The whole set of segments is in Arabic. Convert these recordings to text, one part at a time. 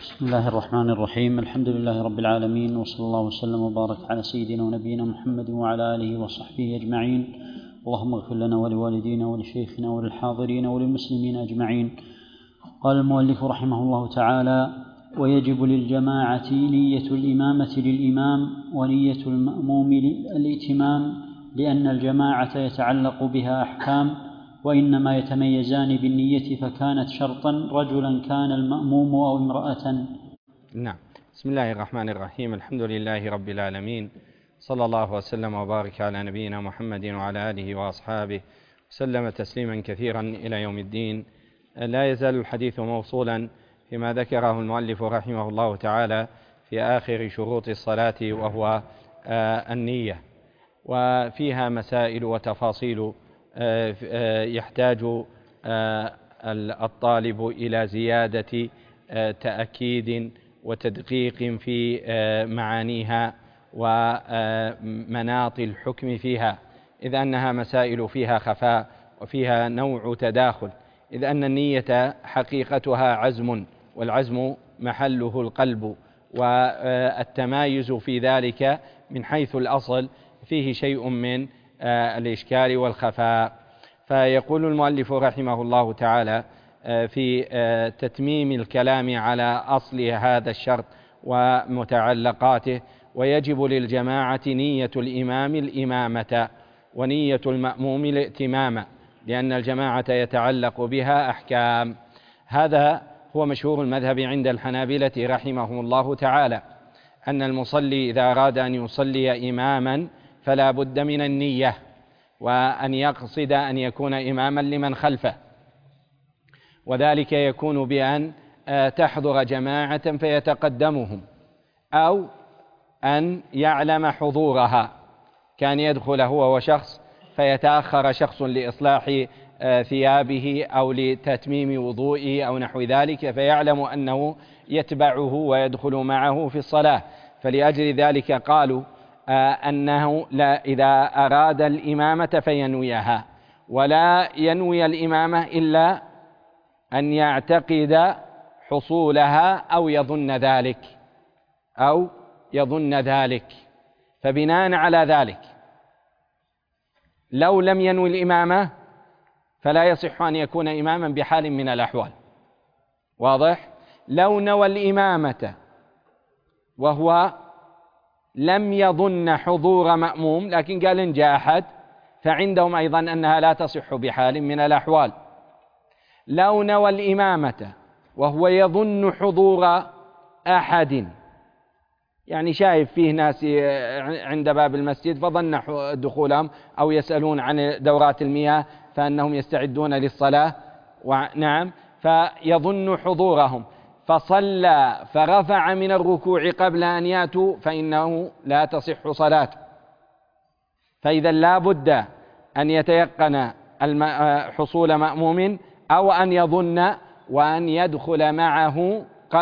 بسم الله الرحمن الرحيم. الحمد لله رب العالمين، وصلى الله وسلم وبارك على سيدنا ونبينا محمد وعلى آله وصحبه أجمعين. اللهم اغفر لنا ولوالدينا ولشيخنا وللحاضرين وللمسلمين أجمعين. قال المؤلف رحمه الله تعالى: ويجب للجماعة نية الإمامة للإمام ونية المأموم للإتمام، لأن الجماعة يتعلق بها أحكام، وإنما يتميزان بالنية، فكانت شرطا رجلا كان المأموم أو امرأة. نعم. بسم الله الرحمن الرحيم. الحمد لله رب العالمين، صلى الله وسلم وبارك على نبينا محمد وعلى آله وأصحابه وسلم تسليما كثيرا إلى يوم الدين. لا يزال الحديث موصولا فيما ذكره المؤلف رحمه الله تعالى في آخر شروط الصلاة، وهو النية، وفيها مسائل وتفاصيل يحتاج الطالب إلى زيادة تأكيد وتدقيق في معانيها ومناط الحكم فيها، إذ أنها مسائل فيها خفاء وفيها نوع تداخل، إذ أن النية حقيقتها عزم، والعزم محله القلب، والتمايز في ذلك من حيث الأصل فيه شيء من الإشكال والخفاء. فيقول المؤلف رحمه الله تعالى في تتميم الكلام على أصل هذا الشرط ومتعلقاته: ويجب للجماعة نية الإمام الإمامة ونية المأموم الائتمام، لأن الجماعة يتعلق بها أحكام. هذا هو مشهور المذهب عند الحنابلة رحمهم الله تعالى، أن المصلي إذا أراد أن يصلي إماما فلا بد من النية، وأن يقصد أن يكون إماما لمن خلفه، وذلك يكون بأن تحضر جماعة فيتقدمهم، أو أن يعلم حضورها، كان يدخل هو وشخص فيتأخر شخص لإصلاح ثيابه أو لتتميم وضوئه أو نحو ذلك، فيعلم أنه يتبعه ويدخل معه في الصلاة، فلأجل ذلك قالوا أنه لا إذا أراد الإمامة فينويها، ولا ينوي الإمامة إلا أن يعتقد حصولها أو يظن ذلك فبناء على ذلك لو لم ينوي الإمامة فلا يصح أن يكون إماما بحال من الأحوال. واضح؟ لو نوى الإمامة وهو لم يظن حضور مأموم، لكن قال إن جاء أحد، فعندهم أيضا أنها لا تصح بحال من الأحوال. لو نوى الإمامة وهو يظن حضور أحد، يعني شايف فيه ناس عند باب المسجد فظن دخولهم، أو يسألون عن دورات المياه فأنهم يستعدون للصلاة، نعم، فيظن حضورهم فصلى فرفع من الركوع قبل أن يأتوا، فإنه لا تصح صلاته. فإذا لا بد أن يتيقن حصول مأموم، أو أن يظن وأن يدخل معه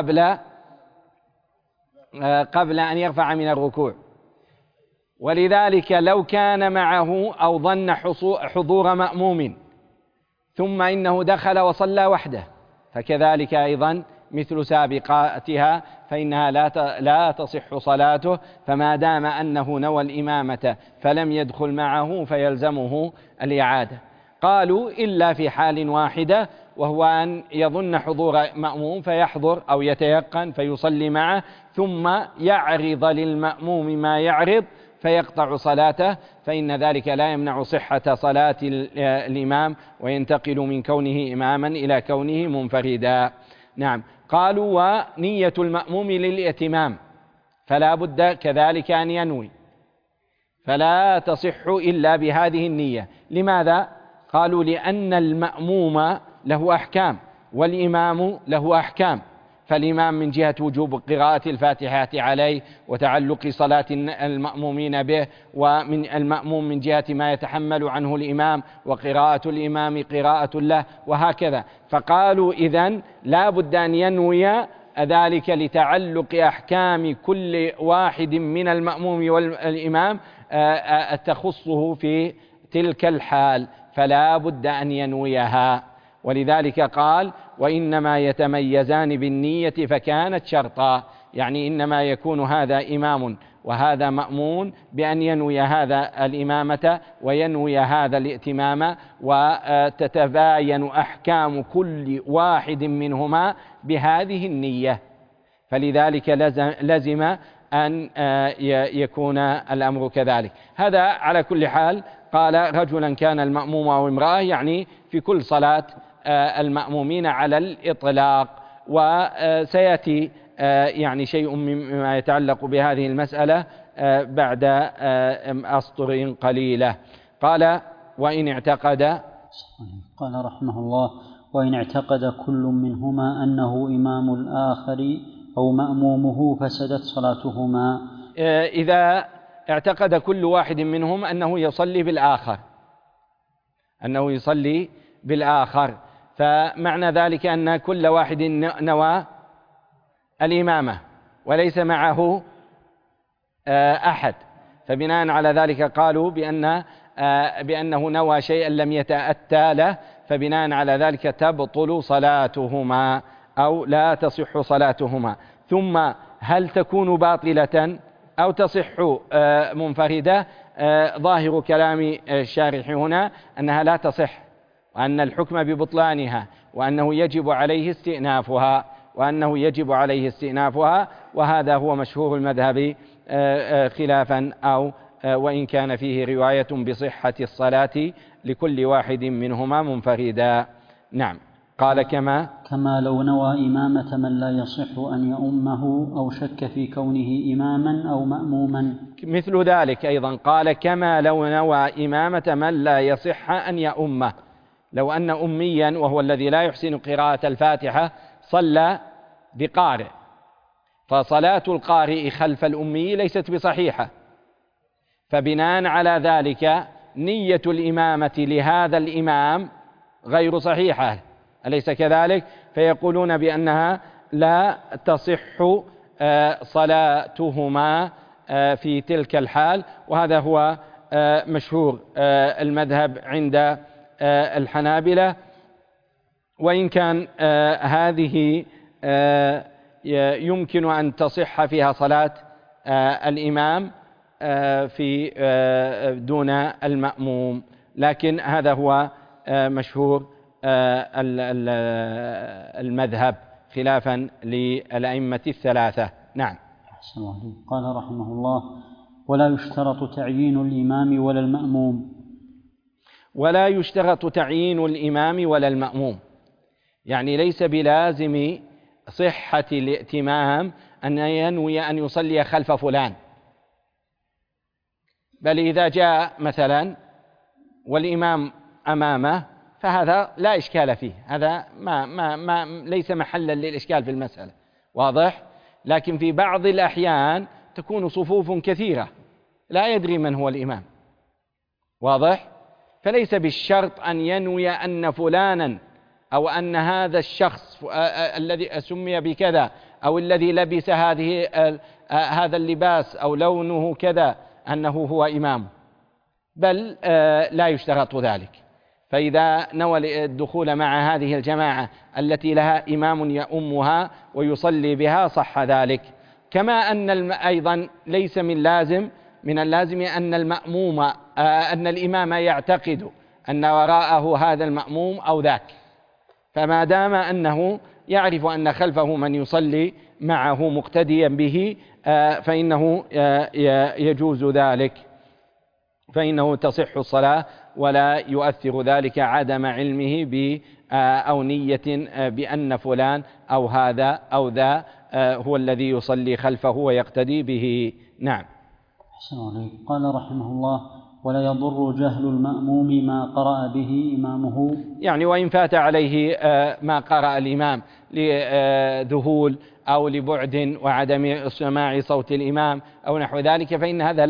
قبل أن يرفع من الركوع. ولذلك لو كان معه أو ظن حضور مأموم ثم إنه دخل وصلى وحده، فكذلك أيضا مثل سابقاتها، فإنها لا تصح صلاته، فما دام أنه نوى الإمامة فلم يدخل معه فيلزمه الإعادة. قالوا إلا في حال واحدة، وهو أن يظن حضور مأموم فيحضر أو يتيقن فيصلي معه، ثم يعرض للمأموم ما يعرض فيقطع صلاته، فإن ذلك لا يمنع صحة صلاة الإمام، وينتقل من كونه إماما إلى كونه منفردا. نعم. قالوا ونية المأموم للائتمام، فلا بد كذلك أن ينوي، فلا تصح إلا بهذه النية. لماذا؟ قالوا لأن المأموم له أحكام والإمام له أحكام، فالإمام من جهة وجوب قراءة الفاتحة عليه وتعلق صلاة المأمومين به، ومن المأموم من جهة ما يتحمل عنه الإمام وقراءة الإمام قراءة له، وهكذا. فقالوا إذن لا بد أن ينوي ذلك لتعلق أحكام كل واحد من المأموم والإمام تخصه في تلك الحال، فلا بد أن ينويها. ولذلك قال: وإنما يتميزان بالنية فكانت شرطا، يعني إنما يكون هذا إمام وهذا مأمون بأن ينوي هذا الإمامة وينوي هذا الائتمام، وتتباين أحكام كل واحد منهما بهذه النية. فلذلك لزم أن يكون الأمر كذلك. هذا على كل حال قال رجلا كان المأموم أو امرأة، يعني في كل صلاة المأمومين على الإطلاق. وسيأتي يعني شيء مما يتعلق بهذه المسألة بعد أسطر قليلة. قال وإن اعتقد، قال رحمه الله: وإن اعتقد كل منهما أنه إمام الآخر أو مأمومه فسدت صلاتهما. إذا اعتقد كل واحد منهم أنه يصلي بالآخر، فمعنى ذلك أن كل واحد نوى الإمامة وليس معه أحد، فبناء على ذلك قالوا بأنه نوى شيئا لم يتأتى له، فبناء على ذلك تبطل صلاتهما أو لا تصح صلاتهما. ثم هل تكون باطلة أو تصح منفردة؟ ظاهر كلام الشارح هنا أنها لا تصح، وأن الحكم ببطلانها، وأنه يجب عليه استئنافها، وهذا هو مشهور المذهب خلافا أو وإن كان فيه رواية بصحة الصلاة لكل واحد منهما منفردا. نعم. قال كما لو نوى إمامة من لا يصح أن يؤمه أو شك في كونه إماما أو مأموما. مثل ذلك أيضا قال كما لو نوى إمامة من لا يصح أن يؤمه. لو أن أميا وهو الذي لا يحسن قراءة الفاتحة صلى بقارئ، فصلاة القارئ خلف الأمي ليست بصحيحة، فبناء على ذلك نية الإمامة لهذا الإمام غير صحيحة، أليس كذلك؟ فيقولون بأنها لا تصح صلاتهما في تلك الحال، وهذا هو مشهور المذهب عند الحنابلة. وإن كان هذه يمكن أن تصح فيها صلاة الإمام في دون المأموم، لكن هذا هو مشهور المذهب خلافا للأئمة الثلاثة. نعم. قال رحمه الله: ولا يشترط تعيين الإمام ولا المأموم. ولا يشترط تعيين الإمام ولا المأموم، يعني ليس بلازم صحة الائتمام أن ينوي أن يصلي خلف فلان، بل إذا جاء مثلا والإمام أمامه فهذا لا إشكال فيه، هذا ما ليس محلا للإشكال في المسألة، واضح؟ لكن في بعض الأحيان تكون صفوف كثيرة لا يدري من هو الإمام، واضح؟ فليس بالشرط أن ينوي أن فلانا أو أن هذا الشخص الذي سمي بكذا أو الذي لبس هذا اللباس أو لونه كذا أنه هو إمام، بل لا يشترط ذلك. فإذا نوى الدخول مع هذه الجماعة التي لها إمام يؤمها ويصلي بها صح ذلك. كما أن أيضا ليس من اللازم أن أن الإمام يعتقد أن وراءه هذا المأموم أو ذاك، فما دام أنه يعرف أن خلفه من يصلي معه مقتديا به فإنه يجوز ذلك، فإنه تصح الصلاة ولا يؤثر ذلك عدم علمه أو نية بأن فلان أو هذا أو ذا هو الذي يصلي خلفه ويقتدي به. نعم. قال رحمه الله: ولا يضر جهل المأموم ما قرأ به إمامه. يعني وإن فات عليه ما قرأ الإمام لذهول أو لبعد وعدم سماع صوت الإمام أو نحو ذلك فإن هذا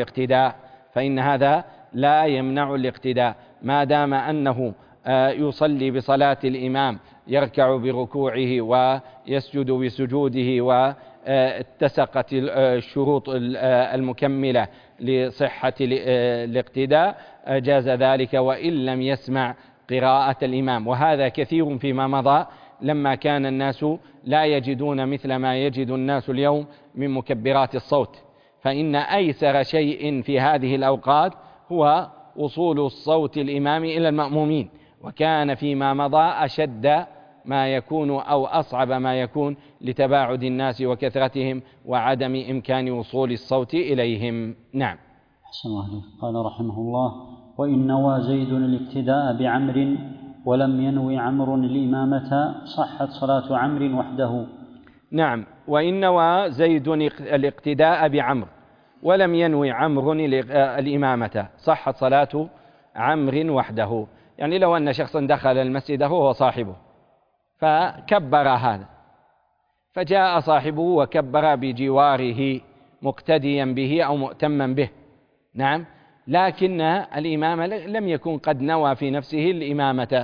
لا يمنع الاقتداء، ما دام أنه يصلي بصلاة الإمام يركع بركوعه ويسجد بسجوده واتسقت الشروط المكملة لصحة الاقتداء جاز ذلك وإن لم يسمع قراءة الإمام. وهذا كثير فيما مضى لما كان الناس لا يجدون مثل ما يجد الناس اليوم من مكبرات الصوت، فإن أيسر شيء في هذه الأوقات هو وصول الصوت الإمامي إلى المأمومين، وكان فيما مضى أشد ما يكون أو أصعب ما يكون لتباعد الناس وكثرتهم وعدم إمكان وصول الصوت إليهم. نعم. أحسن الله عليك. قال رحمه الله: وإن نوى زيد الاقتداء بعمر ولم ينوي عمرو الإمامة صحت صلاة عمرو وحده. نعم، وإن نوى زيد الاقتداء بعمر ولم ينوي عمرو الإمامة صحت صلاة عمرو وحده. يعني لو أن شخصا دخل المسجد هو صاحبه فكبر هذا، فجاء صاحبه وكبر بجواره مقتديا به أو مؤتما به، نعم، لكن الإمام لم يكن قد نوى في نفسه الإمامة،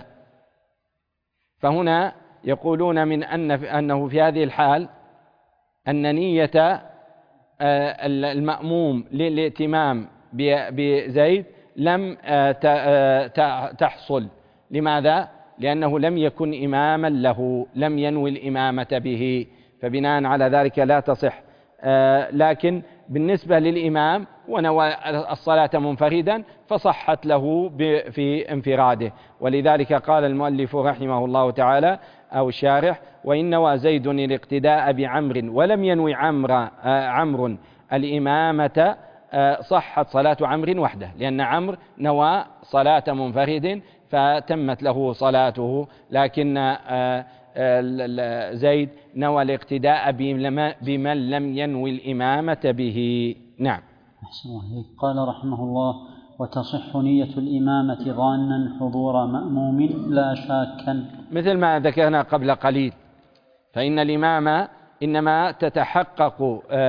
فهنا يقولون من أنه في هذه الحال أن نية المأموم للائتمام بزيد لم تحصل. لماذا؟ لأنه لم يكن إماما له، لم ينوي الإمامة به، فبناء على ذلك لا تصح. لكن بالنسبة للإمام ونوى الصلاة منفردا فصحت له في انفراده، ولذلك قال المؤلف رحمه الله تعالى أو الشارح: وإن نوى زيد الاقتداء بعمر ولم ينوي عمرو الإمامة صحت صلاة عمرو وحده، لأن عمرو نوى صلاة منفرد فتمت له صلاته، لكن زيد نوى الاقتداء بمن لم ينوي الإمامة به. نعم. أحسن الله. قال رحمه الله: وتصح نية الإمامة ظانا حضور مأموم لا شاكا. مثل ما ذكرنا قبل قليل، فإن الإمامة إنما تتحقق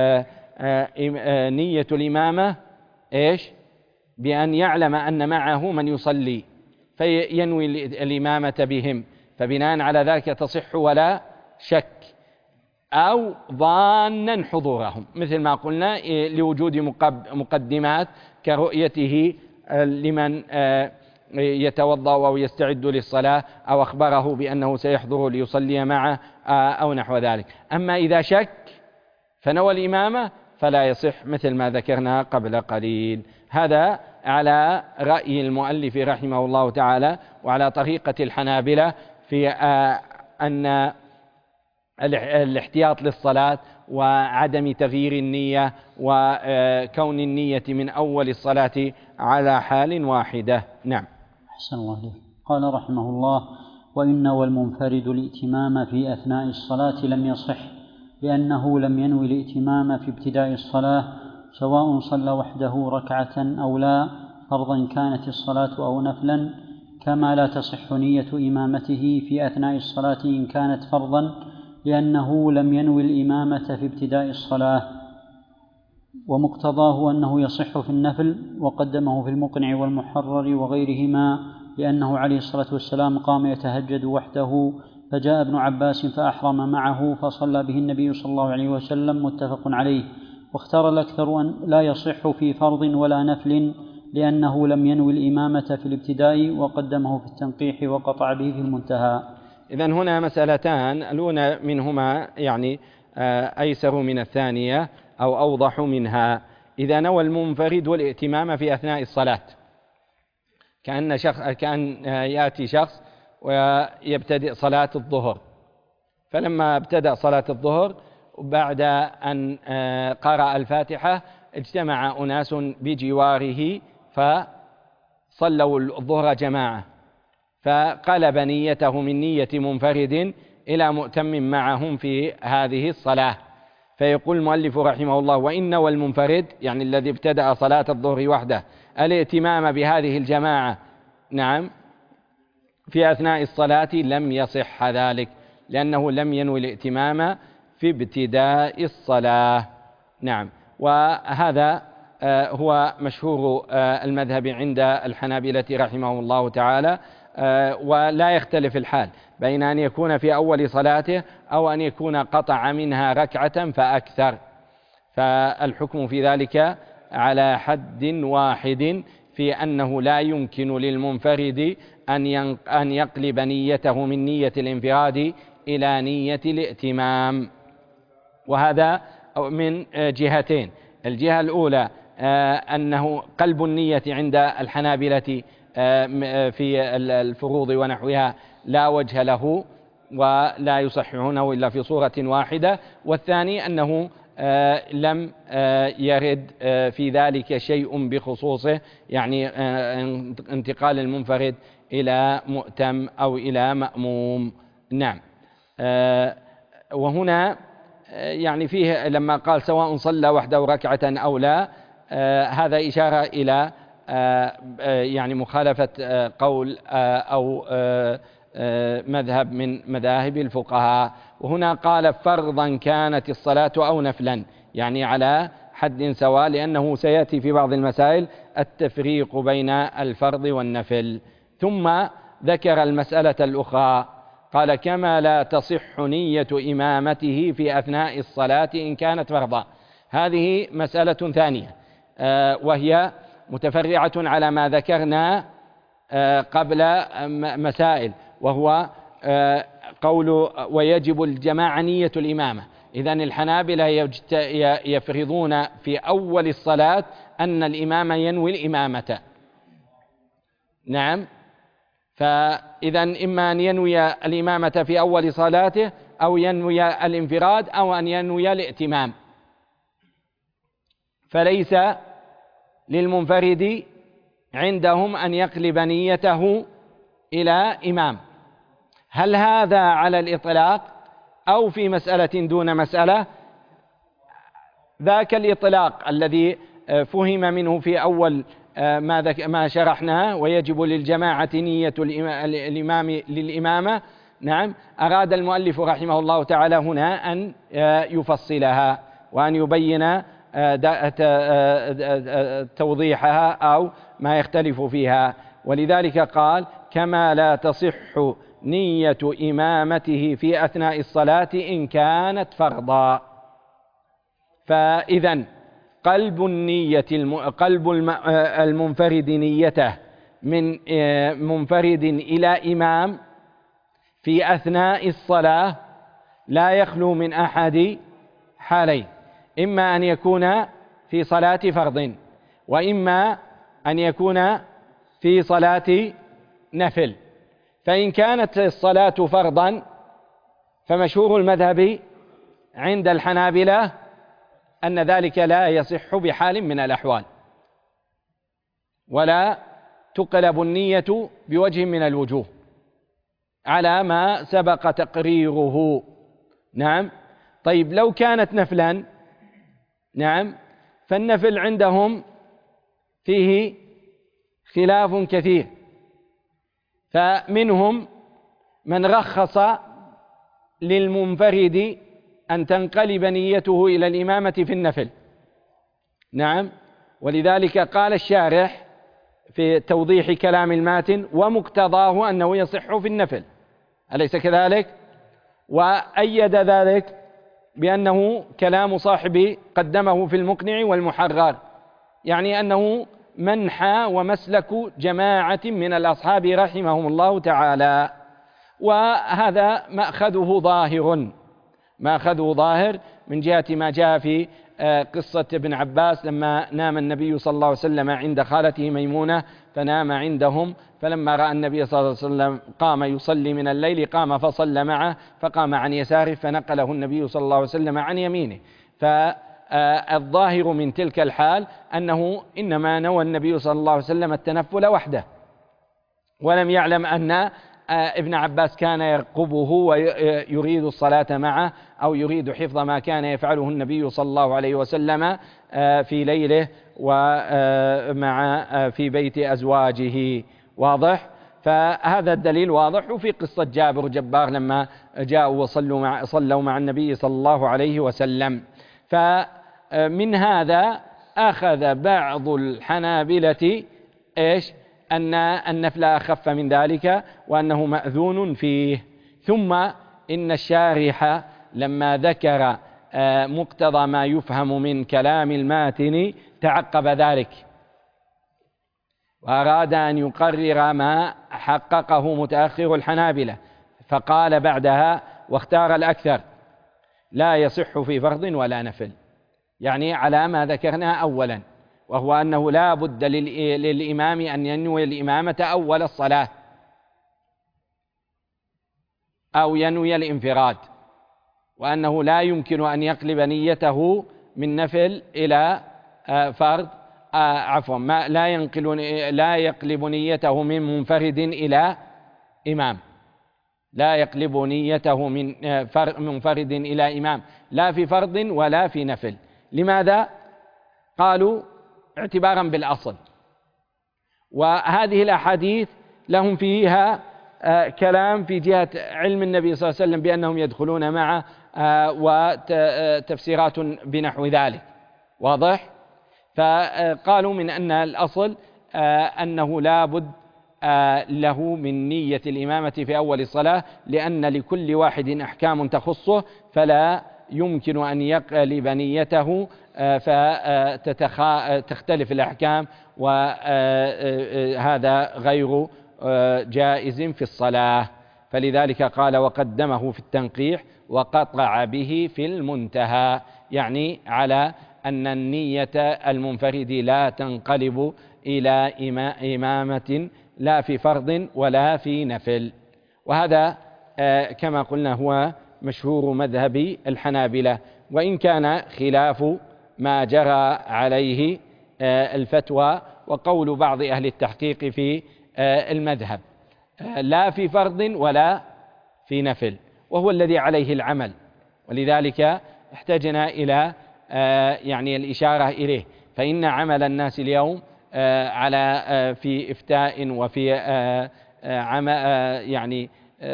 نية الإمامة إيش؟ بأن يعلم أن معه من يصلي فينوي الإمامة بهم، فبناء على ذلك تصح ولا شك، أو ظانا حضورهم، مثل ما قلنا لوجود مقدمات كرؤيته لمن يتوضأ أو يستعد للصلاة، أو أخبره بأنه سيحضر ليصلي معه أو نحو ذلك. أما إذا شك فنوى الإمامة فلا يصح، مثل ما ذكرنا قبل قليل. هذا على رأي المؤلف رحمه الله تعالى وعلى طريقة الحنابلة في أن الاحتياط للصلاة وعدم تغيير النية وكون النية من أول الصلاة على حال واحدة. نعم. أحسن الله عليك. قال رحمه الله: وإن نوى المنفرد الائتمام في أثناء الصلاة لم يصح، لأنه لم ينوي الائتمام في ابتداء الصلاة، سواء صلى وحده ركعة أو لا، فرضا كانت الصلاة أو نفلا، كما لا تصح نية إمامته في أثناء الصلاة إن كانت فرضا، لأنه لم ينوي الإمامة في ابتداء الصلاة. ومقتضاه أنه يصح في النفل، وقدمه في المقنع والمحرر وغيرهما، لأنه عليه الصلاة والسلام قام يتهجد وحده، فجاء ابن عباس فأحرم معه فصلى به النبي صلى الله عليه وسلم، متفق عليه. واختار الأكثر أن لا يصح في فرض ولا نفل، لأنه لم ينوي الإمامة في الابتداء، وقدمه في التنقيح وقطع به في المنتهى. إذن هنا مسألتان، الأولى منهما يعني أيسر من الثانية أو أوضح منها. إذا نوى المنفرد والائتمام في أثناء الصلاة، كأن يأتي شخص ويبتدئ صلاة الظهر، فلما ابتدأ صلاة الظهر بعد أن قرأ الفاتحة اجتمع أناس بجواره فصلوا الظهر جماعة، فقلب نيته من نية منفرد إلى مؤتم معهم في هذه الصلاة. فيقول المؤلف رحمه الله: وإن نوى المنفرد، يعني الذي ابتدأ صلاة الظهر وحده، الائتمام بهذه الجماعة، نعم، في أثناء الصلاة لم يصح ذلك، لأنه لم ينوي الائتمام في ابتداء الصلاة. نعم. وهذا هو مشهور المذهب عند الحنابلة رحمه الله تعالى، ولا يختلف الحال بين أن يكون في أول صلاته أو أن يكون قطع منها ركعة فأكثر، فالحكم في ذلك على حد واحد، في أنه لا يمكن للمنفرد أن يقلب نيته من نية الانفراد إلى نية الائتمام. وهذا من جهتين: الجهة الأولى أنه قلب النية عند الحنابلة في الفروض ونحوها لا وجه له ولا يصححونه إلا في صورة واحدة، والثاني أنه لم يرد في ذلك شيء بخصوصه، يعني انتقال المنفرد إلى مؤتم أو إلى مأموم. نعم. وهنا يعني فيه لما قال سواء صلى وحده ركعة أو لا، هذا إشارة إلى يعني مخالفة قول أو مذهب من مذاهب الفقهاء. وهنا قال فرضا كانت الصلاة أو نفلا، يعني على حد سواء، لأنه سيأتي في بعض المسائل التفريق بين الفرض والنفل. ثم ذكر المسألة الأخرى، قال كما لا تصح نية إمامته في أثناء الصلاة إن كانت فرضا. هذه مسألة ثانية، وهي متفرعة على ما ذكرنا قبل مسائل، وهو قول ويجب الجماعة نية الإمامة. إذن الحنابلة يفرضون في أول الصلاة أن الإمام ينوي الإمامة. نعم. فإذن إما أن ينوي الإمامة في أول صلاته أو ينوي الانفراد أو أن ينوي الائتمام، فليس للمنفرد عندهم أن يقلب نيته إلى إمام. هل هذا على الإطلاق أو في مسألة دون مسألة؟ ذاك الإطلاق الذي فهم منه في أول ما شرحناه ويجب للجماعة نية الإمام للإمامة. نعم. أراد المؤلف رحمه الله تعالى هنا أن يفصلها وأن يبين توضيحها أو ما يختلف فيها، ولذلك قال كما لا تصح نية إمامته في أثناء الصلاة إن كانت فرضا. فإذن قلب المنفرد نيته من منفرد إلى إمام في أثناء الصلاة لا يخلو من أحد حالين: إما أن يكون في صلاة فرض، وإما أن يكون في صلاة نفل. فإن كانت الصلاة فرضا فمشهور المذهب عند الحنابلة أن ذلك لا يصح بحال من الأحوال، ولا تقلب النية بوجه من الوجوه على ما سبق تقريره. نعم. طيب لو كانت نفلا، نعم، فالنفل عندهم فيه خلاف كثير، فمنهم من رخص للمنفرد أن تنقلب نيته إلى الإمامة في النفل. نعم. ولذلك قال الشارح في توضيح كلام الماتن ومقتضاه أنه يصح في النفل، أليس كذلك؟ وأيد ذلك بأنه كلام صاحب قدمه في المقنع والمحرر، يعني أنه منحى ومسلك جماعة من الأصحاب رحمهم الله تعالى. وهذا مأخذه ظاهر من جهة ما جاء في قصة ابن عباس لما نام النبي صلى الله عليه وسلم عند خالته ميمونة، فنام عندهم، فلما رأى النبي صلى الله عليه وسلم قام يصلي من الليل قام فصلى معه، فقام عن يساره فنقله النبي صلى الله عليه وسلم عن يمينه. فالظاهر من تلك الحال أنه إنما نوى النبي صلى الله عليه وسلم التنفل وحده، ولم يعلم أن ابن عباس كان يرقبه ويريد الصلاة معه أو يريد حفظ ما كان يفعله النبي صلى الله عليه وسلم في ليله ومع في بيت أزواجه. واضح؟ فهذا الدليل واضح. وفي قصة جابر لما جاءوا صلوا مع النبي صلى الله عليه وسلم. فمن هذا أخذ بعض الحنابلة أن النفل أخف من ذلك وأنه مأذون فيه. ثم إن الشارح لما ذكر مقتضى ما يفهم من كلام الماتن تعقب ذلك وأراد أن يقرر ما حققه متأخر الحنابلة، فقال بعدها واختار الأكثر لا يصح في فرض ولا نفل، يعني على ما ذكرنا أولا، وهو أنه لا بد للإمام أن ينوي الإمامة أول الصلاة أو ينوي الانفراد، وأنه لا يمكن أن يقلب نيته من نفل إلى فرض، لا يقلب نيته من منفرد إلى إمام، لا يقلب نيته من منفرد إلى إمام، لا في فرض ولا في نفل. لماذا؟ قالوا اعتبارا بالأصل، وهذه الأحاديث لهم فيها كلام في جهة علم النبي صلى الله عليه وسلم بأنهم يدخلون معه، وتفسيرات بنحو ذلك، واضح؟ فقالوا من أن الأصل أنه لا بد له من نية الإمامة في أول الصلاة، لأن لكل واحد أحكام تخصه، فلا يمكن أن يقلب نيته فتختلف الأحكام، وهذا غير جائز في الصلاة. فلذلك قال وقدمه في التنقيح وقطع به في المنتهى، يعني على أن النية المنفرد لا تنقلب إلى إمامة لا في فرض ولا في نفل. وهذا كما قلنا هو مشهور مذهب الحنابلة، وإن كان خلاف ما جرى عليه الفتوى وقول بعض أهل التحقيق في المذهب، لا في فرض ولا في نفل، وهو الذي عليه العمل، ولذلك احتجنا إلى يعني الإشارة إليه. فإن عمل الناس اليوم على في إفتاء وفي يعني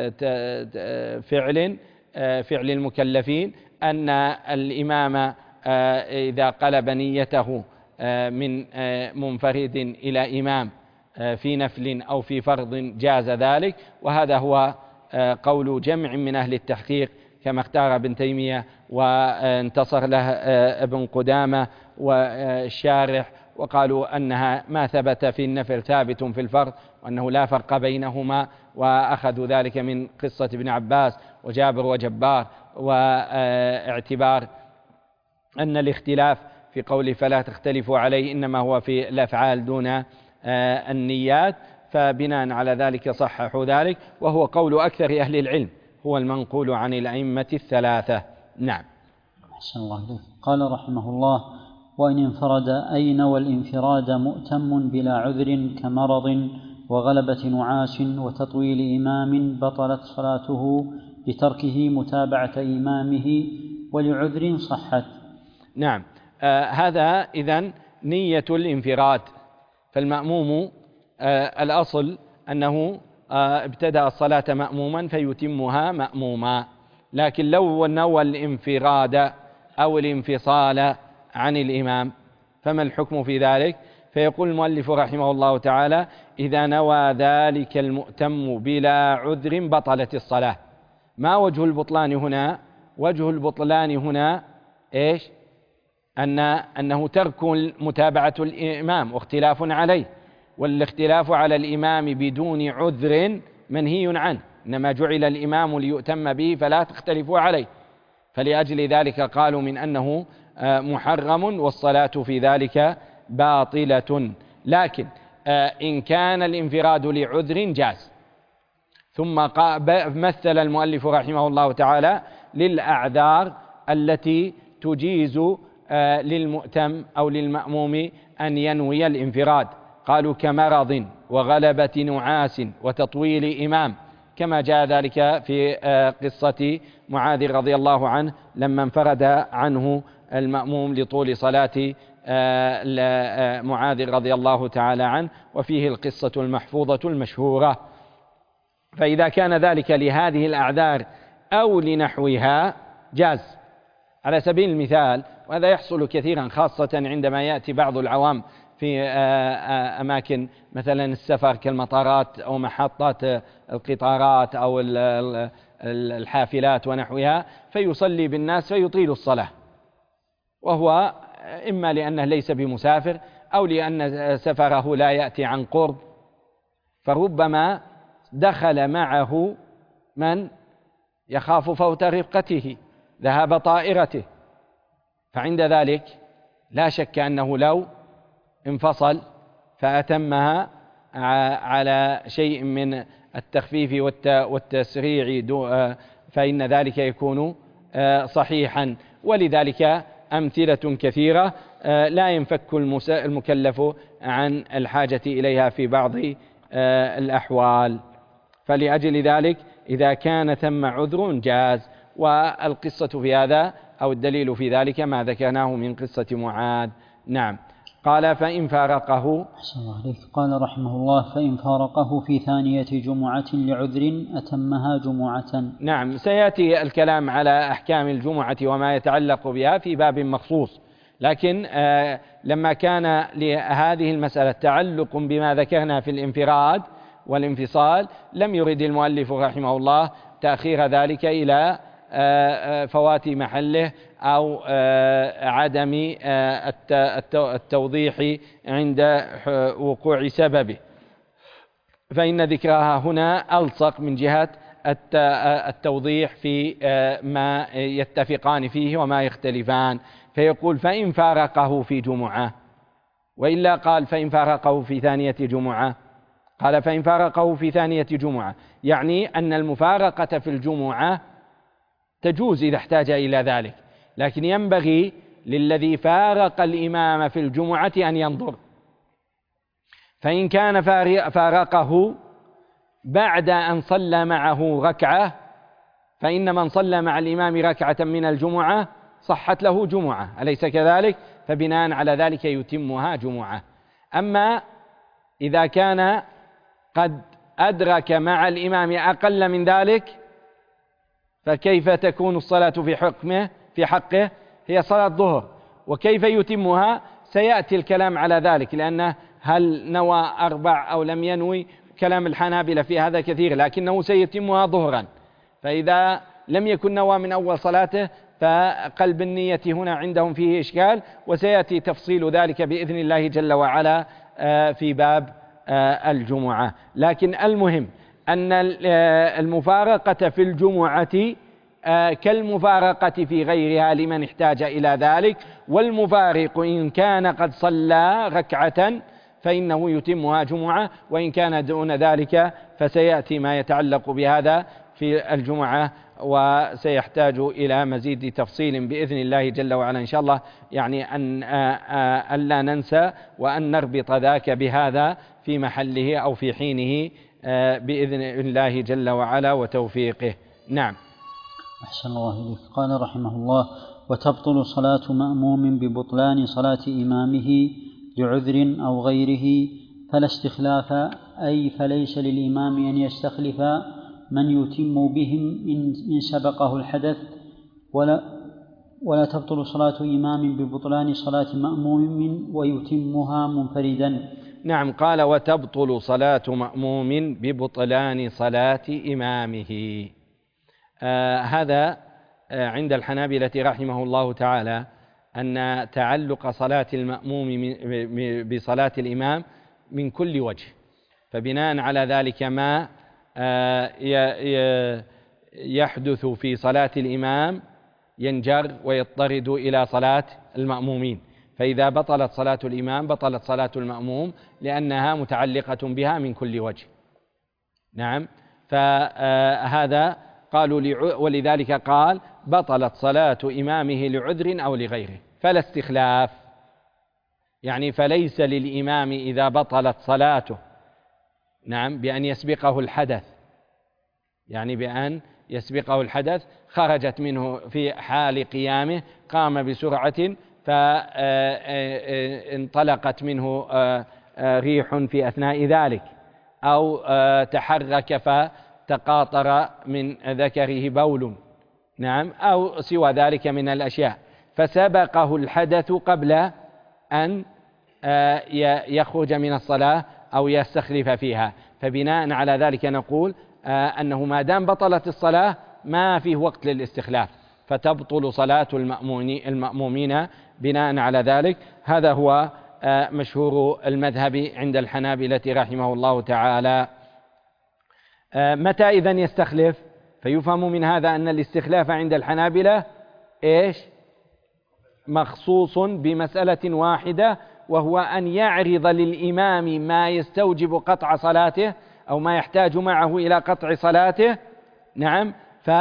فعل المكلفين أن الإمام إذا قلب نيته من منفرد إلى إمام في نفل أو في فرض جاز ذلك، وهذا هو قول جمع من أهل التحقيق كما اختار ابن تيمية وانتصر له ابن قدامة والشارح، وقالوا أنها ما ثبت في النفل ثابت في الفرض، وأنه لا فرق بينهما، وأخذوا ذلك من قصة ابن عباس وجابر وجبار، واعتبار أن الاختلاف في قول فلا تختلفوا عليه إنما هو في الأفعال دون النيات، فبناء على ذلك صححوا ذلك، وهو قول أكثر أهل العلم، هو المنقول عن الأئمة الثلاثة. نعم. أحسن الله إليك. قال رحمه الله: وإن انفرد أي نوى الانفراد مؤتم بلا عذر كمرض وغلبة نعاس وتطويل إمام بطلت صلاته بتركه متابعة إمامه ولعذر صحت. نعم. هذا إذن نية الانفراد. فالمأموم الأصل أنه ابتدأ الصلاة مأموما فيتمها مأموما، لكن لو نوى الانفراد أو الانفصال عن الإمام فما الحكم في ذلك؟ فيقول المؤلف رحمه الله تعالى: إذا نوى ذلك المؤتم بلا عذر بطلت الصلاة. ما وجه البطلان هنا؟ وجه البطلان هنا إيش؟ أنه ترك متابعة الإمام واختلاف عليه، والاختلاف على الإمام بدون عذر منهي عنه، إنما جعل الإمام ليؤتم به فلا تختلفوا عليه، فلأجل ذلك قالوا من أنه محرم والصلاة في ذلك باطلة. لكن إن كان الانفراد لعذر جاز. ثم مثل المؤلف رحمه الله تعالى للأعذار التي تجيز للمؤتم أو للمأموم أن ينوي الانفراد، قالوا كمرض وغلبة نعاس وتطويل إمام، كما جاء ذلك في قصة معاذ رضي الله عنه لما انفرد عنه المأموم لطول صلاة معاذ رضي الله تعالى عنه، وفيه القصة المحفوظة المشهورة. فإذا كان ذلك لهذه الأعذار أو لنحوها جاز. على سبيل المثال، وهذا يحصل كثيرا خاصة عندما يأتي بعض العوام في أماكن مثلا السفر كالمطارات أو محطات القطارات أو الحافلات ونحوها، فيصلي بالناس فيطيل الصلاة، وهو إما لأنه ليس بمسافر أو لأن سفره لا يأتي عن قرب، فربما دخل معه من يخاف فوت رفقته، ذهاب طائرته، فعند ذلك لا شك أنه لو انفصل فأتمها على شيء من التخفيف والتسريع فإن ذلك يكون صحيحا. ولذلك أمثلة كثيرة لا ينفك المكلف عن الحاجة إليها في بعض الأحوال. فلأجل ذلك إذا كان ثم عذر جاز. والقصة في هذا أو الدليل في ذلك ما ذكرناه من قصة معاذ. نعم. قال فإن فارقه، أحسن الله عليك، قال رحمه الله فإن فارقه في ثانية جمعة لعذر أتمها جمعة. نعم، سيأتي الكلام على أحكام الجمعة وما يتعلق بها في باب مخصوص، لكن لما كان لهذه المسألة تعلق بما ذكرنا في الانفراد والانفصال لم يرد المؤلف رحمه الله تأخير ذلك إلى فوات محله أو عدم التوضيح عند وقوع سببه، فإن ذكرها هنا ألصق من جهة التوضيح في ما يتفقان فيه وما يختلفان. فيقول فإن فارقه في جمعة، وإلا قال فإن فارقه في ثانية جمعة. قال فإن فارقه في ثانية جمعة، يعني أن المفارقة في الجمعة تجوز إذا احتاج إلى ذلك، لكن ينبغي للذي فارق الإمام في الجمعة أن ينظر. فإن كان فارقه بعد أن صلى معه ركعة، فإن من صلى مع الإمام ركعة من الجمعة صحت له جمعة، أليس كذلك؟ فبناء على ذلك يتمها جمعة. أما إذا كان قد أدرك مع الإمام أقل من ذلك فكيف تكون الصلاة في حقه؟ هي صلاة ظهر. وكيف يتمها؟ سيأتي الكلام على ذلك، لأنه هل نوى 4 أو لم ينوي؟ كلام الحنابلة في هذا كثير، لكنه سيتمها ظهرا. فإذا لم يكن نوى من أول صلاته فقلب النية هنا عندهم فيه إشكال، وسيأتي تفصيل ذلك بإذن الله جل وعلا في باب الجمعة. لكن المهم أن المفارقة في الجمعة كالمفارقة في غيرها لمن احتاج إلى ذلك، والمفارق إن كان قد صلى ركعة فإنه يتمها جمعة، وإن كان دون ذلك فسيأتي ما يتعلق بهذا في الجمعة، وسيحتاج إلى مزيد تفصيل بإذن الله جل وعلا إن شاء الله، يعني أن لا ننسى وأن نربط ذاك بهذا في محله أو في حينه بإذن الله جل وعلا وتوفيقه. نعم. أحسن الله إليك. قال رحمه الله وتبطل صلاة مأموم ببطلان صلاة إمامه لعذر أو غيره، فلا استخلاف، أي فليس للإمام أن يستخلف من يتم بهم إن سبقه الحدث، ولا تبطل صلاة إمام ببطلان صلاة مأموم ويتمها منفردا. نعم. قال وتبطل صلاة مأموم ببطلان صلاة إمامه. هذا عند الحنابلة رحمه الله تعالى أن تعلق صلاة المأموم بصلاة الإمام من كل وجه، فبناء على ذلك ما يحدث في صلاة الإمام ينجر ويضطرد إلى صلاة المأمومين، فإذا بطلت صلاة الإمام بطلت صلاة المأموم لأنها متعلقة بها من كل وجه. نعم. فهذا قالوا ولذلك قال بطلت صلاة إمامه لعذر أو لغيره، فلا استخلاف، يعني فليس للإمام إذا بطلت صلاته نعم بأن يسبقه الحدث، يعني بأن يسبقه الحدث، خرجت منه في حال قيامه، قام بسرعة فانطلقت منه ريح في أثناء ذلك، أو تحرك فتقاطر من ذكره بول نعم أو سوى ذلك من الأشياء، فسبقه الحدث قبل أن يخرج من الصلاة أو يستخلف فيها، فبناء على ذلك نقول أنه ما دام بطلت الصلاة ما فيه وقت للاستخلاف، فتبطل صلاة المأمومين بناء على ذلك. هذا هو مشهور المذهب عند الحنابلة رحمه الله تعالى. متى إذن يستخلف؟ فيفهم من هذا أن الاستخلاف عند الحنابلة إيش؟ مخصوص بمسألة واحدة، وهو أن يعرض للإمام ما يستوجب قطع صلاته أو ما يحتاج معه إلى قطع صلاته، نعم،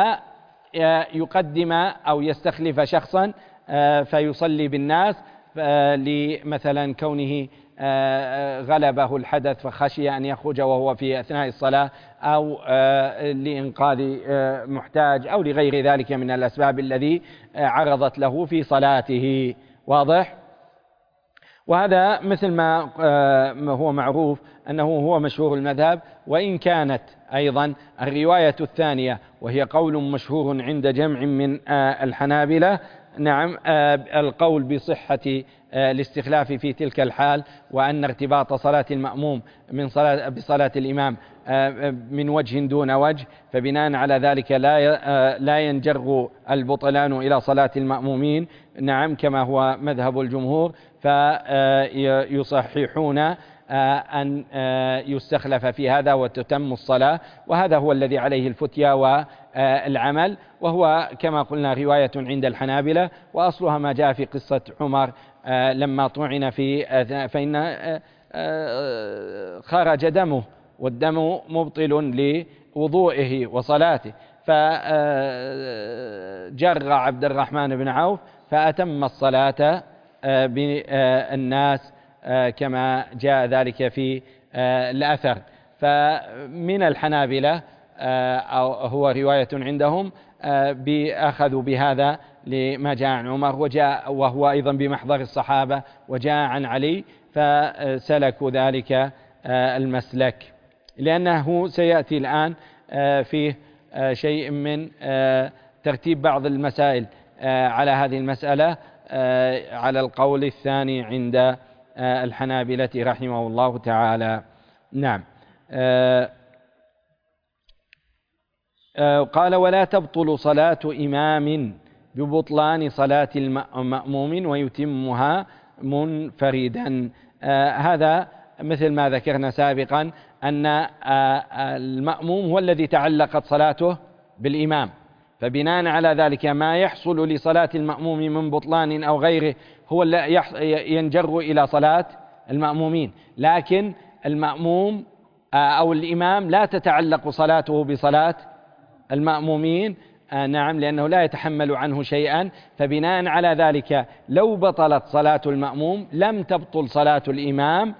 فيقدم أو يستخلف شخصا فيصلي بالناس لمثلا كونه غلبه الحدث فخشي أن يخرج وهو في أثناء الصلاة، أو لإنقاذ محتاج، أو لغير ذلك من الأسباب الذي عرضت له في صلاته. واضح؟ وهذا مثل ما هو معروف أنه هو مشهور المذهب، وإن كانت أيضا الرواية الثانية وهي قول مشهور عند جمع من الحنابلة، نعم، القول بصحة الاستخلاف في تلك الحال، وأن ارتباط صلاة المأموم بصلاة الإمام من وجه دون وجه، فبناء على ذلك لا ينجر البطلان إلى صلاة المأمومين، نعم، كما هو مذهب الجمهور، فيصححون أن يستخلف في هذا وتتم الصلاة، وهذا هو الذي عليه الفتيا والعمل، وهو كما قلنا رواية عند الحنابلة، وأصلها ما جاء في قصة عمر لما طعن فإن خرج دمه، والدم مبطل لوضوئه وصلاته، فجر عبد الرحمن بن عوف فأتم الصلاة بالناس كما جاء ذلك في الأثر. فمن الحنابلة هو رواية عندهم أخذوا بهذا لما جاء عن عمر، وهو أيضا بمحضر الصحابة، وجاء عن علي، فسلكوا ذلك المسلك، لأنه سيأتي الآن فيه شيء من ترتيب بعض المسائل على هذه المسألة على القول الثاني عند الحنابلة رحمه الله تعالى. نعم. قال: ولا تبطل صلاة إمام ببطلان صلاة المأموم ويتمها منفردا. هذا مثل ما ذكرنا سابقا أن المأموم هو الذي تعلقت صلاته بالإمام، فبناء على ذلك ما يحصل لصلاة المأموم من بطلان أو غيره هو ينجر إلى صلاة المأمومين، لكن المأموم أو الإمام لا تتعلق صلاته بصلاة المأمومين، نعم، لأنه لا يتحمل عنه شيئا، فبناء على ذلك لو بطلت صلاة المأموم لم تبطل صلاة الإمام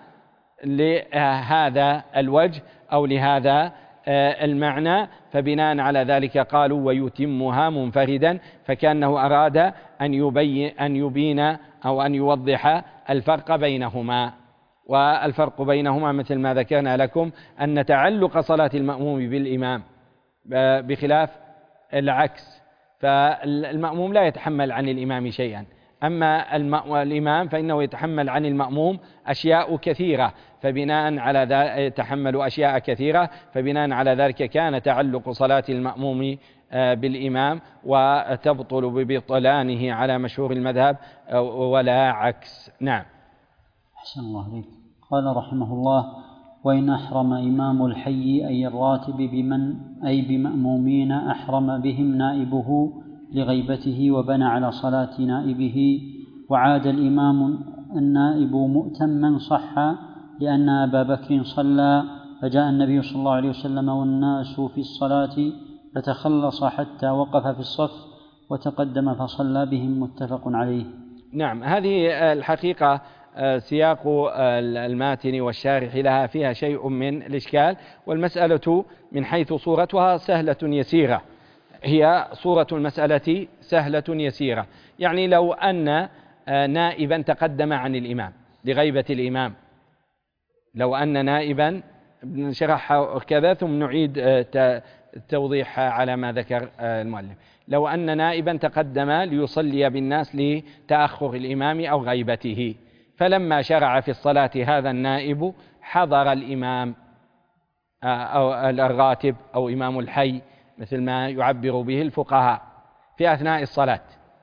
لهذا الوجه أو لهذا المعنى، فبناء على ذلك قالوا ويتمها منفردا، فكأنه أراد أن يبين أو أن يوضح الفرق بينهما. والفرق بينهما مثل ما ذكرنا لكم أن تعلق صلاة المأموم بالإمام بخلاف العكس، فالمأموم لا يتحمل عن الإمام شيئا، أما الإمام فإنه يتحمل عن المأموم أشياء كثيرة، فبناء على ذلك يتحمل أشياء كثيرة، فبناء على ذلك كان تعلق صلاة المأموم بالإمام وتبطل ببطلانه على مشهور المذهب ولا عكس. نعم. أحسن الله عليك. قال رحمه الله: وإن أحرم إمام الحي أي الراتب بمأمومين أحرم بهم نائبه لغيبته وبنى على صلاة نائبه، وعاد الإمام النائب مؤتما صح، لأن أبا بكر صلى فجاء النبي صلى الله عليه وسلم والناس في الصلاة فتخلص حتى وقف في الصف وتقدم فصلى بهم، متفق عليه. نعم. هذه الحقيقة سياق الماتن والشارح لها فيها شيء من الإشكال، والمسألة من حيث صورتها سهلة يسيرة، هي صورة المسألة سهلة يسيرة. يعني لو أن نائبا تقدم عن الإمام لغيبة الإمام، لو أن نائبا، نشرح كذا ثم نعيد التوضيح على ما ذكر المؤلف، لو أن نائبا تقدم ليصلي بالناس لتأخر الإمام أو غيبته، فلما شرع في الصلاة هذا النائب حضر الإمام أو الراتب أو إمام الحي مثل ما يعبر به الفقهاء في أثناء الصلاة،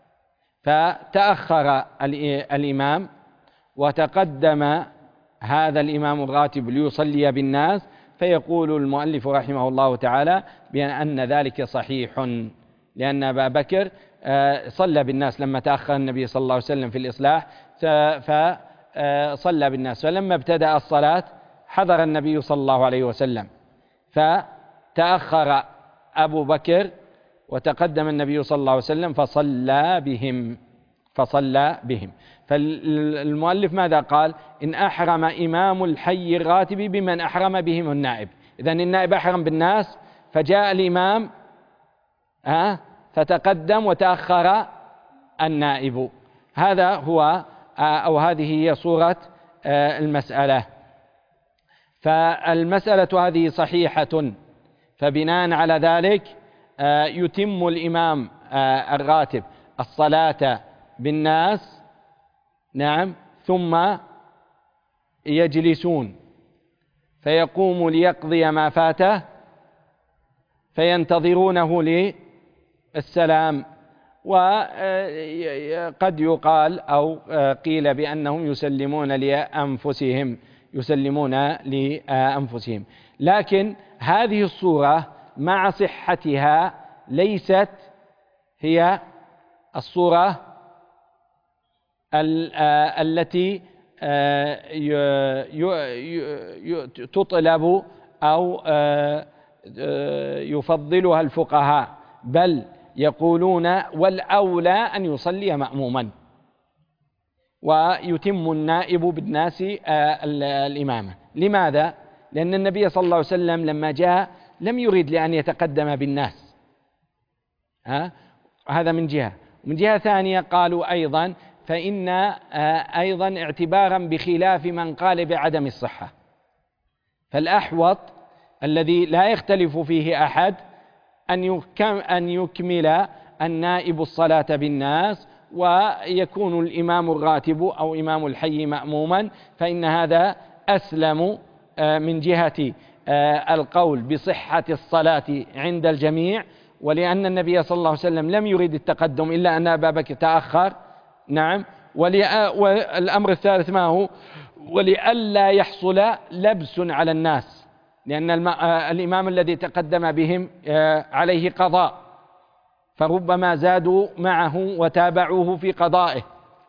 فتأخر الإمام وتقدم هذا الإمام الراتب ليصلي بالناس، فيقول المؤلف رحمه الله تعالى بأن ذلك صحيح، لأن أبا بكر صلى بالناس لما تأخر النبي صلى الله عليه وسلم في الإصلاح، فصلى بالناس، فلما ابتدأ الصلاة حضر النبي صلى الله عليه وسلم، فتأخر أبو بكر وتقدم النبي صلى الله عليه وسلم فصلى بهم. فالمؤلف ماذا قال؟ إن أحرم إمام الحي الراتب بمن أحرم بهم النائب. إذن النائب أحرم بالناس، فجاء الإمام فتقدم وتأخر النائب. هذا هو أو هذه هي صورة المسألة. فالمسألة هذه صحيحة، فبناء على ذلك يتم الإمام الراتب الصلاة بالناس، نعم، ثم يجلسون فيقوم ليقضي ما فاته فينتظرونه للسلام. وقد يقال أو قيل بأنهم يسلمون لأنفسهم، لكن هذه الصورة مع صحتها ليست هي الصورة التي تطلب أو يفضلها الفقهاء، بل يقولون والأولى أن يصلي مأموما ويتم النائب بالناس الإمامة. لماذا؟ لأن النبي صلى الله عليه وسلم لما جاء لم يريد لأن يتقدم بالناس، هذا من جهة. ومن جهة ثانية قالوا أيضا فإن أيضا اعتبارا بخلاف من قال بعدم الصحة، فالأحوط الذي لا يختلف فيه أحد أن يكمل النائب الصلاة بالناس ويكون الإمام الراتب أو إمام الحي مأموما، فإن هذا أسلم من جهة القول بصحة الصلاة عند الجميع، ولأن النبي صلى الله عليه وسلم لم يريد التقدم إلا أن أبا بكر تأخر، نعم. والأمر الثالث ما هو؟ ولئلا يحصل لبس على الناس، لأن الإمام الذي تقدم بهم عليه قضاء، فربما زادوا معه وتابعوه في قضائه.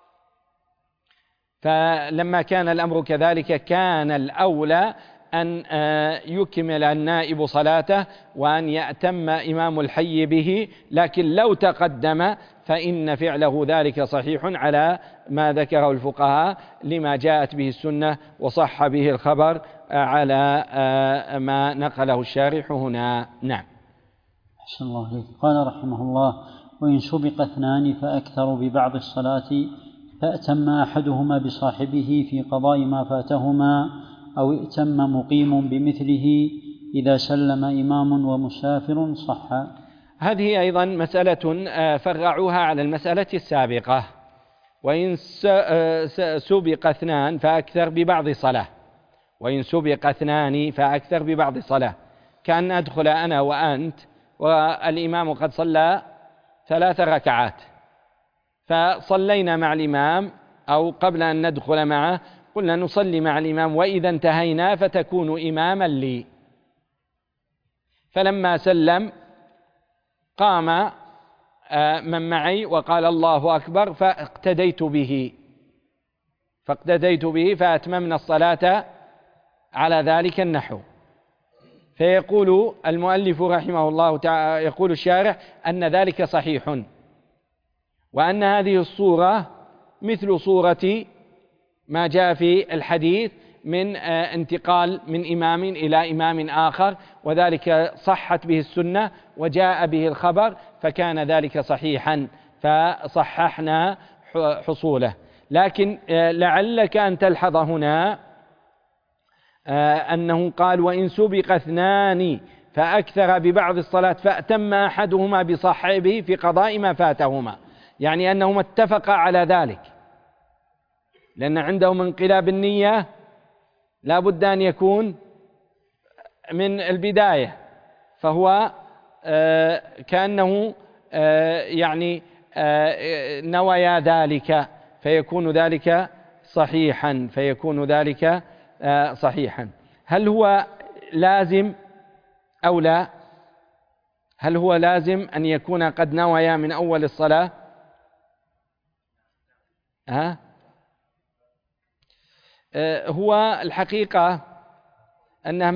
فلما كان الأمر كذلك كان الأولى أن يكمل النائب صلاته وأن يأتم إمام الحي به، لكن لو تقدم فإن فعله ذلك صحيح على ما ذكره الفقهاء لما جاءت به السنة وصح به الخبر على ما نقله الشارح هنا. نعم. أحسن الله عليك. قال رحمه الله: وإن سبق اثنان فأكثر ببعض الصلاة فأتم أحدهما بصاحبه في قضاء ما فاتهما، أو ائتم مقيم بمثله إذا سلم إمام ومسافر صح. هذه أيضا مسألة فرعوها على المسألة السابقة. وإن سبق اثنان فأكثر ببعض صلاة، وإن سبق اثنان فأكثر ببعض صلاة، كأن أدخل أنا وأنت والإمام قد صلى 3 ركعات، فصلينا مع الإمام أو قبل أن ندخل معه قلنا نصلي مع الإمام، وإذا انتهينا فتكون إماما لي. فلما سلم قام من معي وقال الله أكبر فاقتديت به فأتممنا الصلاة على ذلك النحو. فيقول المؤلف رحمه الله تعالى، يقول الشارح أن ذلك صحيح، وأن هذه الصورة مثل صورة ما جاء في الحديث من انتقال من إمام إلى إمام آخر، وذلك صحت به السنة وجاء به الخبر، فكان ذلك صحيحا فصححنا حصوله. لكن لعلك أن تلحظ هنا أنه قال: وإن سبق اثنان فأكثر ببعض الصلاة فأتم أحدهما بصاحبه في قضاء ما فاتهما، يعني أنهما اتفقا على ذلك، لأن عندهم انقلاب النية لا بد أن يكون من البداية، فهو كأنه يعني نويا ذلك، فيكون ذلك صحيحا. هل هو لازم أو لا؟ هل هو لازم أن يكون قد نويا من أول الصلاة؟ هو الحقيقة أنه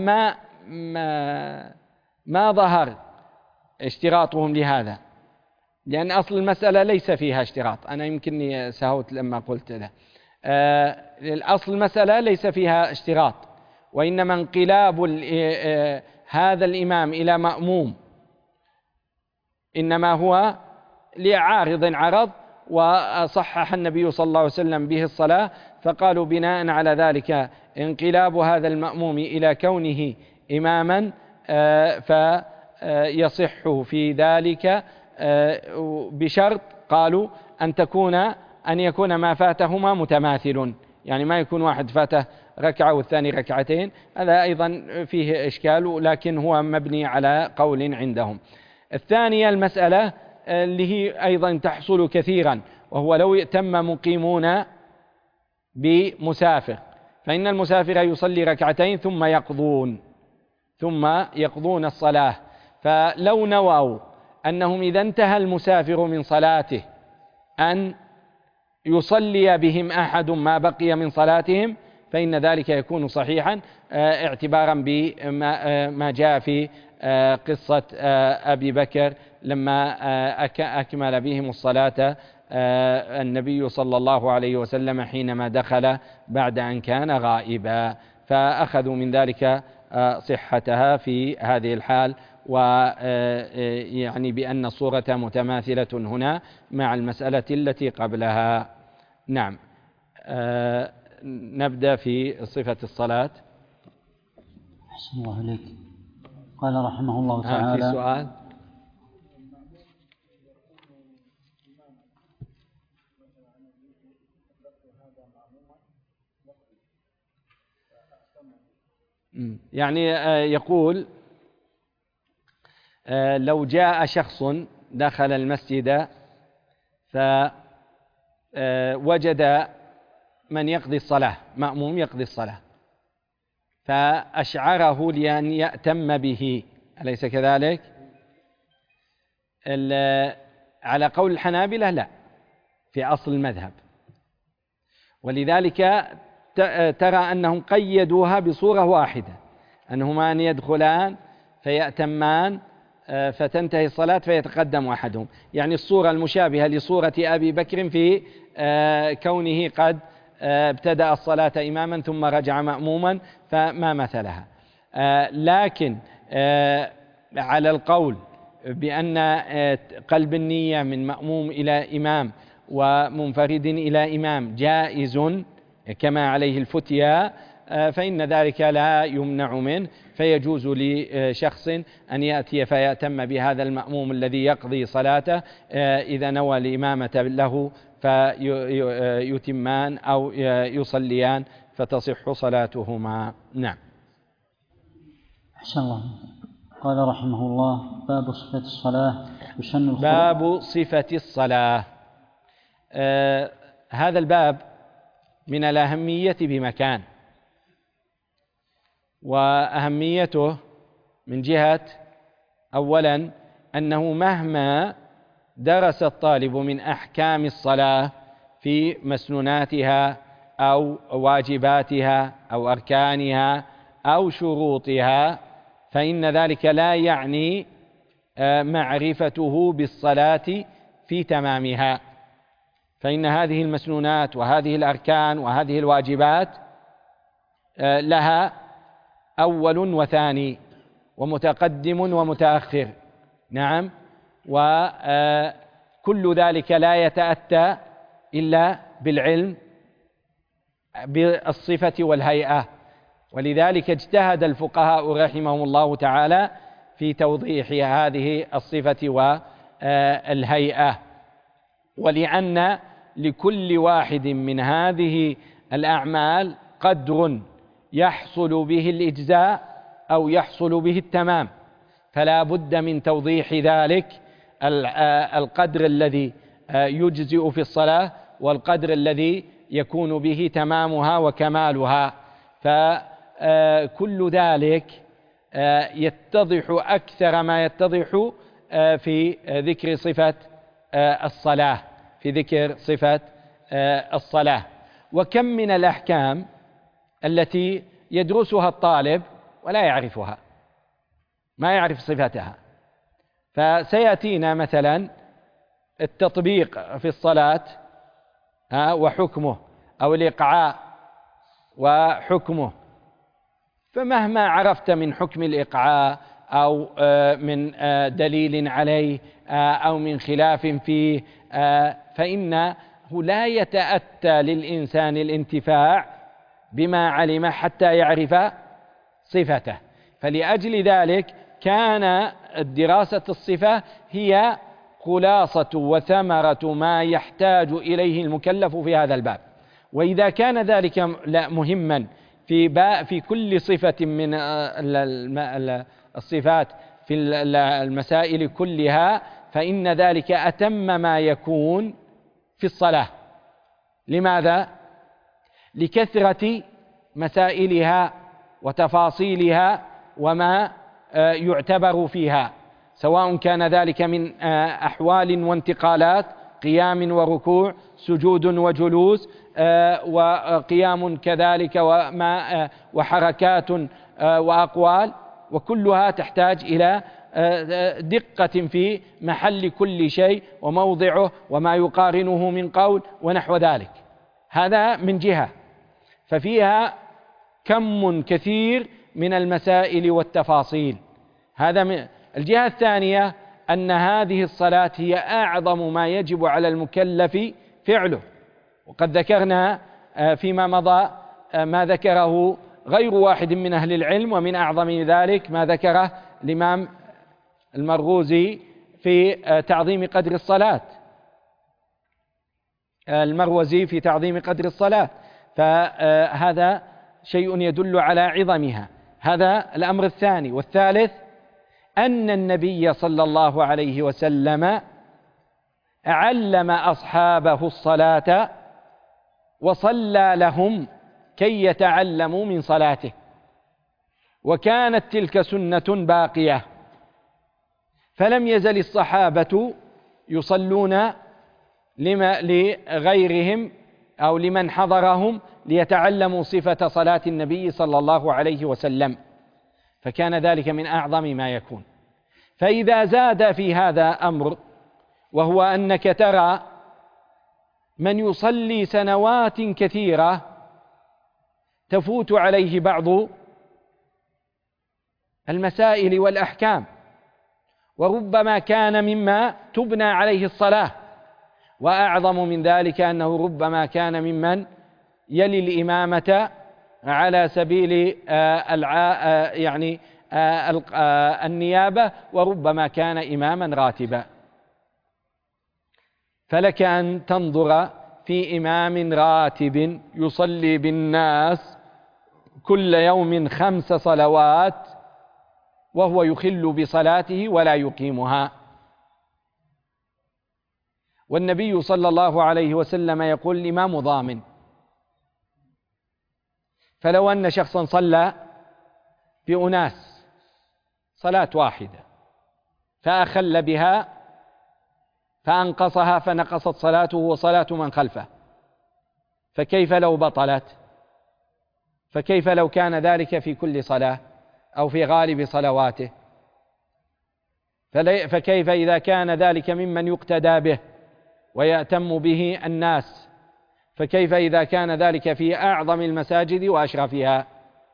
ما ظهر اشتراطهم لهذا، لأن أصل المسألة ليس فيها اشتراط. أنا يمكنني سهوت لما قلت له الأصل المسألة ليس فيها اشتراط، وإنما انقلاب هذا الإمام إلى مأموم إنما هو لعارض عرض، وصحح النبي صلى الله عليه وسلم به الصلاة، فقالوا بناء على ذلك انقلاب هذا المأموم إلى كونه إماما فيصح في ذلك بشرط قالوا أن يكون ما فاتهما متماثل، يعني ما يكون واحد فاته ركعة والثاني ركعتين، هذا أيضا فيه إشكال، لكن هو مبني على قول عندهم. الثانية المسألة اللي هي أيضا تحصل كثيرا، وهو لو ائتم مقيمون بمسافر، فإن المسافر يصلي ركعتين ثم يقضون الصلاة، فلو نووا أنهم إذا انتهى المسافر من صلاته أن يصلي بهم أحد ما بقي من صلاتهم، فإن ذلك يكون صحيحا اعتبارا بما جاء في قصة أبي بكر لما أكمل بهم الصلاة النبي صلى الله عليه وسلم حينما دخل بعد أن كان غائبا، فأخذوا من ذلك صحتها في هذه الحال، ويعني بأن الصورة متماثلة هنا مع المسألة التي قبلها. نعم. نبدأ في صفة الصلاة. أحسن الله إليك. قال رحمه الله تعالى: في سؤال؟ يعني يقول لو جاء شخص دخل المسجد فوجد من يقضي الصلاة، مأموم يقضي الصلاة، فأشعره لأن يأتم به، أليس كذلك؟ على قول الحنابلة لا، في أصل المذهب، ولذلك ترى أنهم قيدوها بصورة واحدة، أنهما أن يدخلان فيأتمان فتنتهي الصلاة فيتقدم أحدهم، يعني الصورة المشابهة لصورة أبي بكر في كونه قد ابتدأ الصلاة إماما ثم رجع مأموما، فما مثلها. لكن على القول بأن قلب النية من مأموم إلى إمام ومنفرد إلى إمام جائز كما عليه الفتيا، فإن ذلك لا يمنع منه، فيجوز لشخص أن يأتي فيأتم بهذا المأموم الذي يقضي صلاته إذا نوى الإمامة له فيتمان أو يصليان فتصح صلاتهما. نعم. أحسن الله. قال رحمه الله: باب صفة الصلاة يسن الخروج. باب صفة الصلاة. هذا الباب من الأهمية بمكان، وأهميته من جهة أولا أنه مهما درس الطالب من أحكام الصلاة في مسنوناتها أو واجباتها أو أركانها أو شروطها، فإن ذلك لا يعني معرفته بالصلاة في تمامها، فإن هذه المسنونات وهذه الأركان وهذه الواجبات لها أول وثاني ومتقدم ومتأخر. نعم. وكل ذلك لا يتأتى إلا بالعلم بالصفة والهيئة، ولذلك اجتهد الفقهاء رحمهم الله تعالى في توضيح هذه الصفة والهيئة، ولأن لكل واحد من هذه الأعمال قدر يحصل به الإجزاء أو يحصل به التمام، فلا بد من توضيح ذلك، القدر الذي يجزئ في الصلاة والقدر الذي يكون به تمامها وكمالها، فكل ذلك يتضح أكثر ما يتضح في ذكر صفة الصلاة، في ذكر صفة الصلاة. وكم من الأحكام التي يدرسها الطالب ولا يعرفها، ما يعرف صفتها. فسيأتينا مثلا التطبيق في الصلاة وحكمه، أو الإقعاء وحكمه. فمهما عرفت من حكم الإقعاء أو من دليل عليه أو من خلاف فيه، فإنه لا يتأتى للإنسان الانتفاع بما علم حتى يعرف صفته. فلأجل ذلك كان دراسة الصفة هي خلاصة وثمرة ما يحتاج إليه المكلف في هذا الباب. وإذا كان ذلك مهما في كل صفة من الصفات في المسائل كلها، فإن ذلك أتم ما يكون في الصلاة. لماذا؟ لكثرة مسائلها وتفاصيلها وما يعتبر فيها، سواء كان ذلك من أحوال وانتقالات، قيام وركوع، سجود وجلوس، وقيام كذلك وحركات وأقوال، وكلها تحتاج إلى دقة في محل كل شيء وموضعه وما يقارنه من قول ونحو ذلك. هذا من جهة، ففيها كم كثير من المسائل والتفاصيل. هذا من الجهة الثانية، أن هذه الصلاة هي أعظم ما يجب على المكلف فعله. وقد ذكرنا فيما مضى ما ذكره غير واحد من أهل العلم، ومن أعظم ذلك ما ذكره الإمام المرغوزي في تعظيم قدر الصلاة، المروزي في تعظيم قدر الصلاة. فهذا شيء يدل على عظمها. هذا الأمر الثاني. والثالث أن النبي صلى الله عليه وسلم علم أصحابه الصلاة وصلى لهم كي يتعلموا من صلاته، وكانت تلك سنة باقية، فلم يزل الصحابة يصلون لغيرهم أو لمن حضرهم ليتعلموا صفة صلاة النبي صلى الله عليه وسلم، فكان ذلك من أعظم ما يكون. فإذا زاد في هذا أمر، وهو أنك ترى من يصلي سنوات كثيرة تفوت عليه بعض المسائل والأحكام، وربما كان مما تبنى عليه الصلاة، وأعظم من ذلك أنه ربما كان ممن يلي الإمامة على سبيل النيابة، وربما كان إماما راتبا. فلك أن تنظر في إمام راتب يصلي بالناس كل يوم 5 صلوات وهو يخل بصلاته ولا يقيمها، والنبي صلى الله عليه وسلم يقول الإمام ضامن. فلو أن شخصا صلى بأناس صلاة واحدة فأخل بها فأنقصها فنقصت صلاته وصلاة من خلفه، فكيف لو بطلت؟ فكيف لو كان ذلك في كل صلاة أو في غالب صلواته؟ فكيف إذا كان ذلك ممن يقتدى به ويأتم به الناس؟ فكيف إذا كان ذلك في أعظم المساجد وأشرفها؟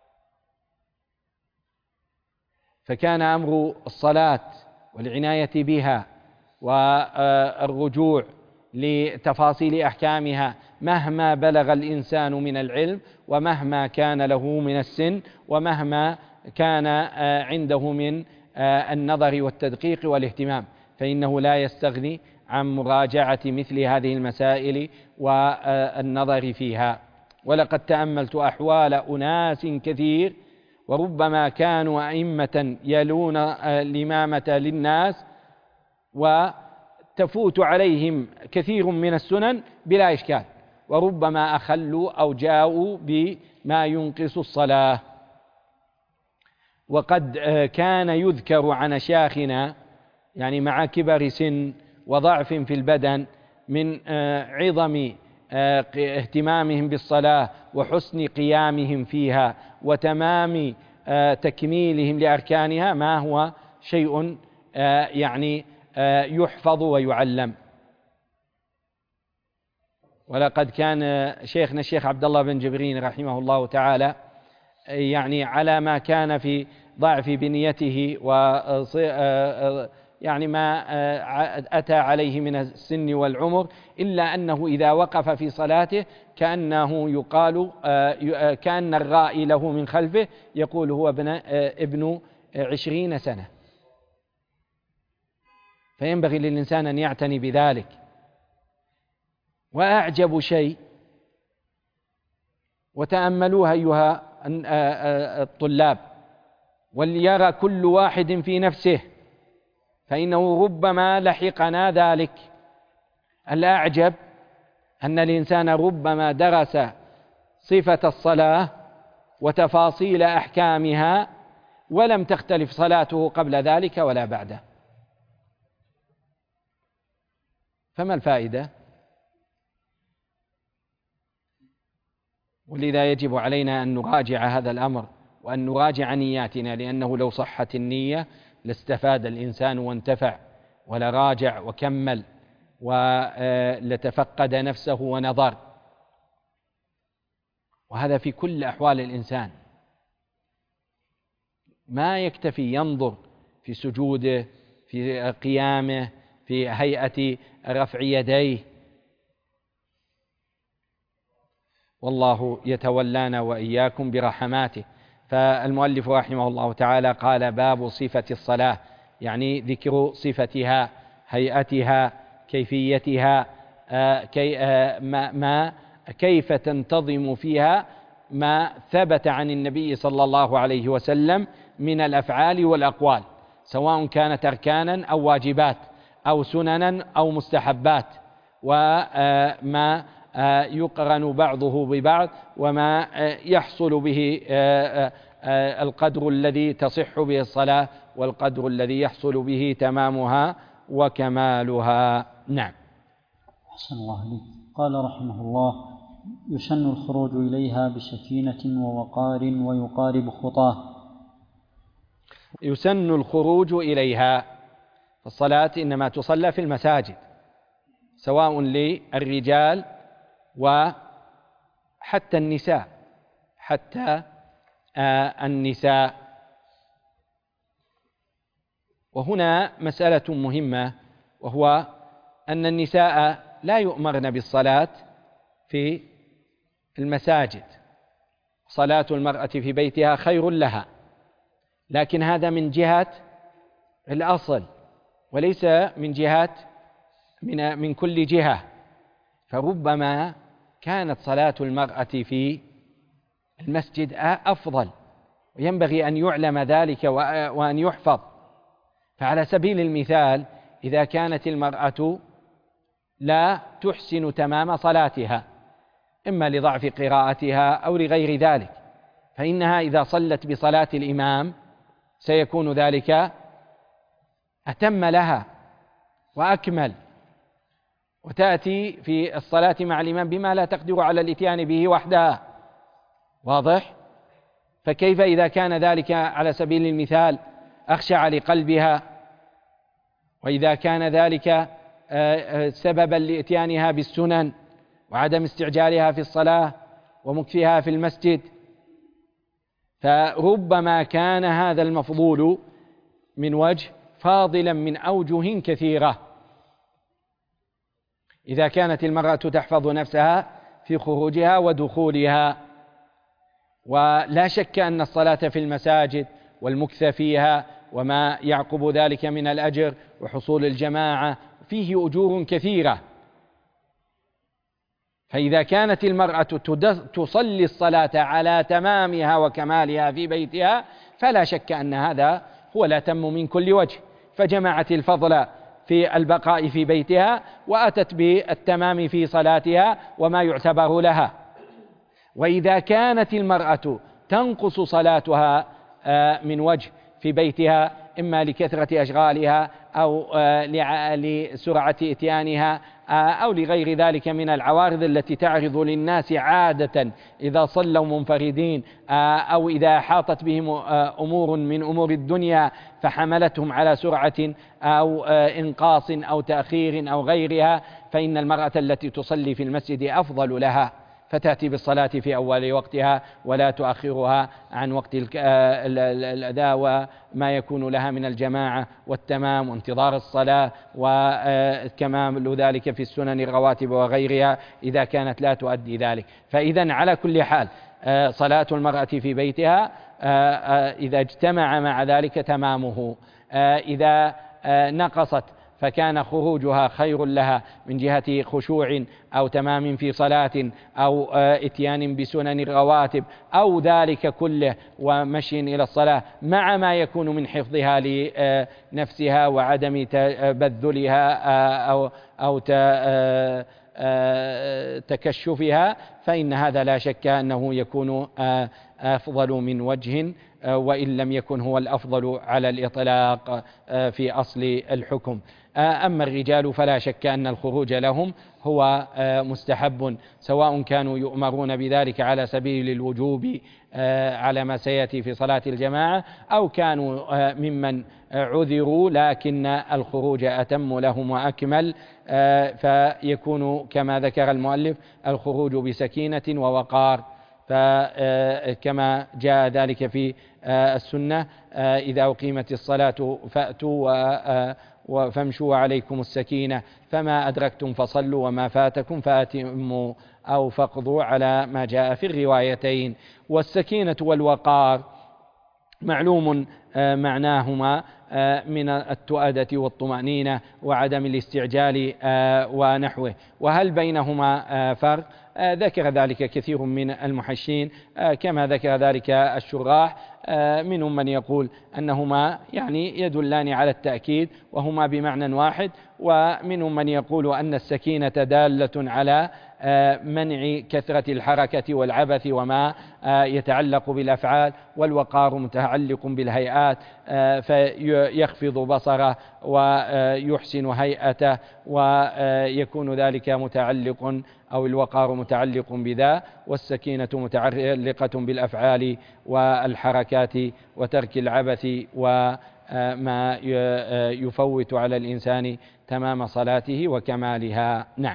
فكان أمر الصلاة والعناية بها والرجوع لتفاصيل أحكامها مهما بلغ الإنسان من العلم، ومهما كان له من السن، ومهما كان عنده من النظر والتدقيق والاهتمام، فإنه لا يستغني عن مراجعة مثل هذه المسائل والنظر فيها. ولقد تأملت أحوال أناس كثير، وربما كانوا أئمة يلون الإمامة للناس، وتفوت عليهم كثير من السنن بلا إشكال، وربما أخلوا أو جاءوا بما ينقص الصلاة. وقد كان يذكر عن أشياخنا يعني مع كبر سن وضعف في البدن من عظم اهتمامهم بالصلاة وحسن قيامهم فيها وتمام تكميلهم لأركانها ما هو شيء يعني يحفظ ويعلم. ولقد كان شيخنا الشيخ عبد الله بن جبرين رحمه الله تعالى يعني على ما كان في ضعف بنيته و يعني ما أتى عليه من السن والعمر، إلا أنه إذا وقف في صلاته كأنه يقال كأن الرائي له من خلفه يقول هو ابن 20 سنة. فينبغي للإنسان أن يعتني بذلك. وأعجب شيء، وتأملوها أيها الطلاب، وليرى كل واحد في نفسه، فإنه ربما لحقنا ذلك. الأعجب أن الإنسان ربما درس صفة الصلاة وتفاصيل أحكامها ولم تختلف صلاته قبل ذلك ولا بعده، فما الفائدة؟ ولذا يجب علينا أن نراجع هذا الأمر وأن نراجع نياتنا، لأنه لو صحت النية لاستفاد الإنسان وانتفع ولراجع وكمل ولتفقد نفسه ونظر. وهذا في كل أحوال الإنسان، ما يكتفي ينظر في سجوده، في قيامه، في هيئة رفع يديه. والله يتولانا وإياكم برحماته. فالمؤلف رحمه الله تعالى قال: باب صفة الصلاة، يعني ذكر صفتها، هيئتها، كيفيتها، كيف تنتظم فيها ما ثبت عن النبي صلى الله عليه وسلم من الأفعال والأقوال، سواء كانت أركانا أو واجبات أو سننا أو مستحبات، وما يقرن بعضه ببعض، وما يحصل به القدر الذي تصح به الصلاة والقدر الذي يحصل به تمامها وكمالها. نعم. أحسن الله عليك. قال رحمه الله: يسن الخروج إليها بسكينة ووقار ويقارب خطاه. يسن الخروج إليها. الصلاة إنما تصلى في المساجد، سواء للرجال وحتى النساء، النساء. وهنا مسألة مهمة، وهو أن النساء لا يؤمرن بالصلاة في المساجد. صلاة المرأة في بيتها خير لها، لكن هذا من جهة الأصل وليس من جهة من كل جهة. فربما كانت صلاة المرأة في المسجد أفضل، وينبغي أن يعلم ذلك وأن يحفظ. فعلى سبيل المثال، إذا كانت المرأة لا تحسن تمام صلاتها، إما لضعف قراءتها أو لغير ذلك، فإنها إذا صلت بصلاة الإمام سيكون ذلك أتم لها وأكمل، وتأتي في الصلاة مع الإمام بما لا تقدر على الإتيان به وحدها. واضح؟ فكيف إذا كان ذلك على سبيل المثال أخشع لقلبها، وإذا كان ذلك سببا لإتيانها بالسنن وعدم استعجالها في الصلاة ومكثها في المسجد. فربما كان هذا المفضول من وجه فاضلا من أوجه كثيرة، إذا كانت المرأة تحفظ نفسها في خروجها ودخولها. ولا شك أن الصلاة في المساجد والمكث فيها وما يعقب ذلك من الأجر وحصول الجماعة فيه أجور كثيرة. فإذا كانت المرأة تصلي الصلاة على تمامها وكمالها في بيتها، فلا شك أن هذا هو الأتم من كل وجه، فجمعت الفضل في البقاء في بيتها وأتت بالتمام في صلاتها وما يعتبر لها. وإذا كانت المرأة تنقص صلاتها من وجه في بيتها، إما لكثرة أشغالها أو لسرعة إتيانها أو لغير ذلك من العوارض التي تعرض للناس عادة إذا صلوا منفردين، أو إذا أحاطت بهم أمور من أمور الدنيا فحملتهم على سرعة أو إنقاص أو تأخير أو غيرها، فإن المرأة التي تصلي في المسجد أفضل لها، فتأتي بالصلاة في أول وقتها ولا تؤخرها عن وقت الأداء وما يكون لها من الجماعة والتمام وانتظار الصلاة، وكمال ذلك في السنن الرواتب وغيرها إذا كانت لا تؤدي ذلك. فإذا على كل حال صلاة المرأة في بيتها إذا اجتمع مع ذلك تمامه، إذا نقصت فكان خروجها خير لها من جهة خشوع أو تمام في صلاة أو إتيان بسنن الرواتب أو ذلك كله ومشي إلى الصلاة، مع ما يكون من حفظها لنفسها وعدم تبذلها أو تكشفها، فإن هذا لا شك أنه يكون أفضل من وجه، وإن لم يكن هو الأفضل على الإطلاق في أصل الحكم. أما الرجال فلا شك أن الخروج لهم هو مستحب، سواء كانوا يؤمرون بذلك على سبيل الوجوب على ما سيأتي في صلاة الجماعة، أو كانوا ممن عذروا لكن الخروج أتم لهم وأكمل، فيكون كما ذكر المؤلف الخروج بسكينة ووقار، فكما جاء ذلك في السنة: إذا أقيمت الصلاة فأتوا فامشوا عليكم السكينة، فما أدركتم فصلوا وما فاتكم فأتموا أو فاقضوا، على ما جاء في الروايتين. والسكينة والوقار معلوم معناهما من التؤدة والطمأنينة وعدم الاستعجال ونحوه. وهل بينهما فرق؟ ذكر ذلك كثير من المحشين كما ذكر ذلك الشراح، منهم من يقول أنهما يعني يدلان على التأكيد وهما بمعنى واحد، ومنهم من يقول أن السكينة دالة على منع كثرة الحركة والعبث وما يتعلق بالأفعال، والوقار متعلق بالهيئات فيخفض بصره ويحسن هيئته، ويكون ذلك متعلق أو الوقار متعلق بذا، والسكينة متعلقة بالأفعال والحركات وترك العبث وما يفوت على الإنسان تمام صلاته وكمالها. نعم.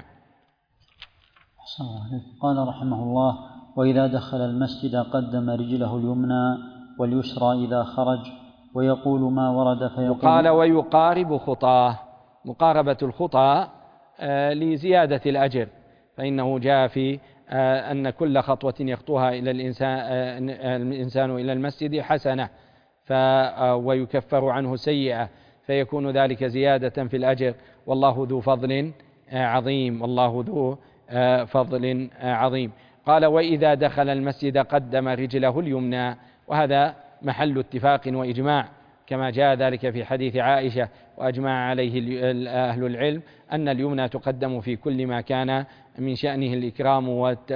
قال رحمه الله: وإذا دخل المسجد قدم رجله اليمنى واليسرى إذا خرج، ويقول ما ورد فيقول. قال: ويقارب خطاه، مقاربة الخطى لزيادة الأجر، فإنه جاء في أن كل خطوة يخطوها إلى الإنسان إلى المسجد حسنة، ويكفر عنه سيئة، فيكون ذلك زيادة في الأجر، والله ذو فضل عظيم، والله ذو فضل عظيم. قال: وإذا دخل المسجد قدم رجله اليمنى، وهذا محل اتفاق وإجماع، كما جاء ذلك في حديث عائشة، وأجمع عليه أهل العلم أن اليمنى تقدم في كل ما كان من شأنه الإكرام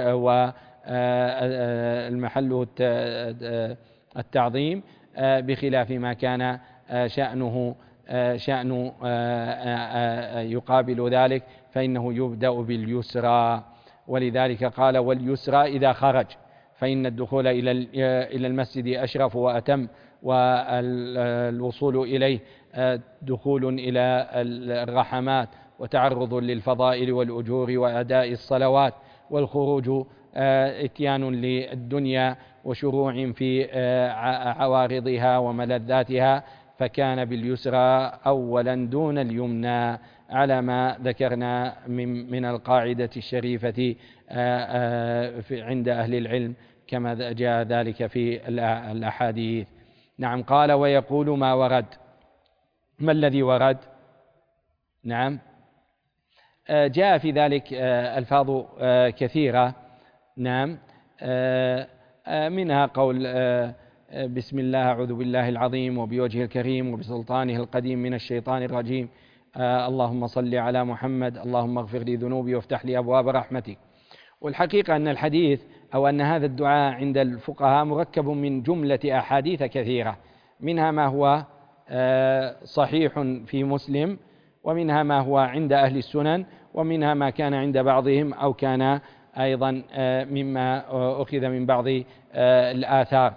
والمحل التعظيم، بخلاف ما كان شأن يقابل ذلك، فإنه يبدأ باليسرى. ولذلك قال: واليسرى إذا خرج، فإن الدخول إلى المسجد أشرف وأتم، والوصول إليه دخول إلى الرحمات وتعرض للفضائل والأجور وأداء الصلوات، والخروج إتيان للدنيا وشروع في عوارضها وملذاتها، فكان باليسرى أولا دون اليمنى، على ما ذكرنا من القاعدة الشريفة عند أهل العلم، كما جاء ذلك في الأحاديث. نعم. قال: ويقول ما ورد. ما الذي ورد؟ نعم، جاء في ذلك ألفاظ كثيرة. نعم، منها قول: بسم الله، أعوذ بالله العظيم وبوجهه الكريم وبسلطانه القديم من الشيطان الرجيم، اللهم صل على محمد، اللهم اغفر لي ذنوبي وافتح لي أبواب رحمتك. والحقيقة أن الحديث أو أن هذا الدعاء عند الفقهاء مركب من جملة أحاديث كثيرة، منها ما هو صحيح في مسلم، ومنها ما هو عند أهل السنن، ومنها ما كان عند بعضهم أو كان أيضا مما أخذ من بعض الآثار.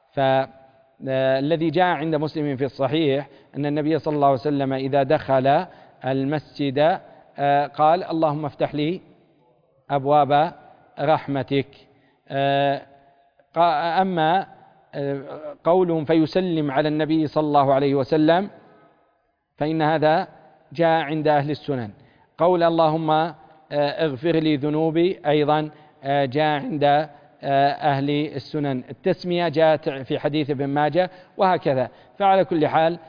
فالذي جاء عند مسلم في الصحيح أن النبي صلى الله عليه وسلم إذا دخل المسجد قال: اللهم افتح لي أبواب رحمتك. أما قولهم فيسلم على النبي صلى الله عليه وسلم فإن هذا جاء عند أهل السنن. قول اللهم اغفر لي ذنوبي أيضا جاء عند أهل السنن. التسمية جاءت في حديث ابن ماجه، وهكذا. فعلى كل حال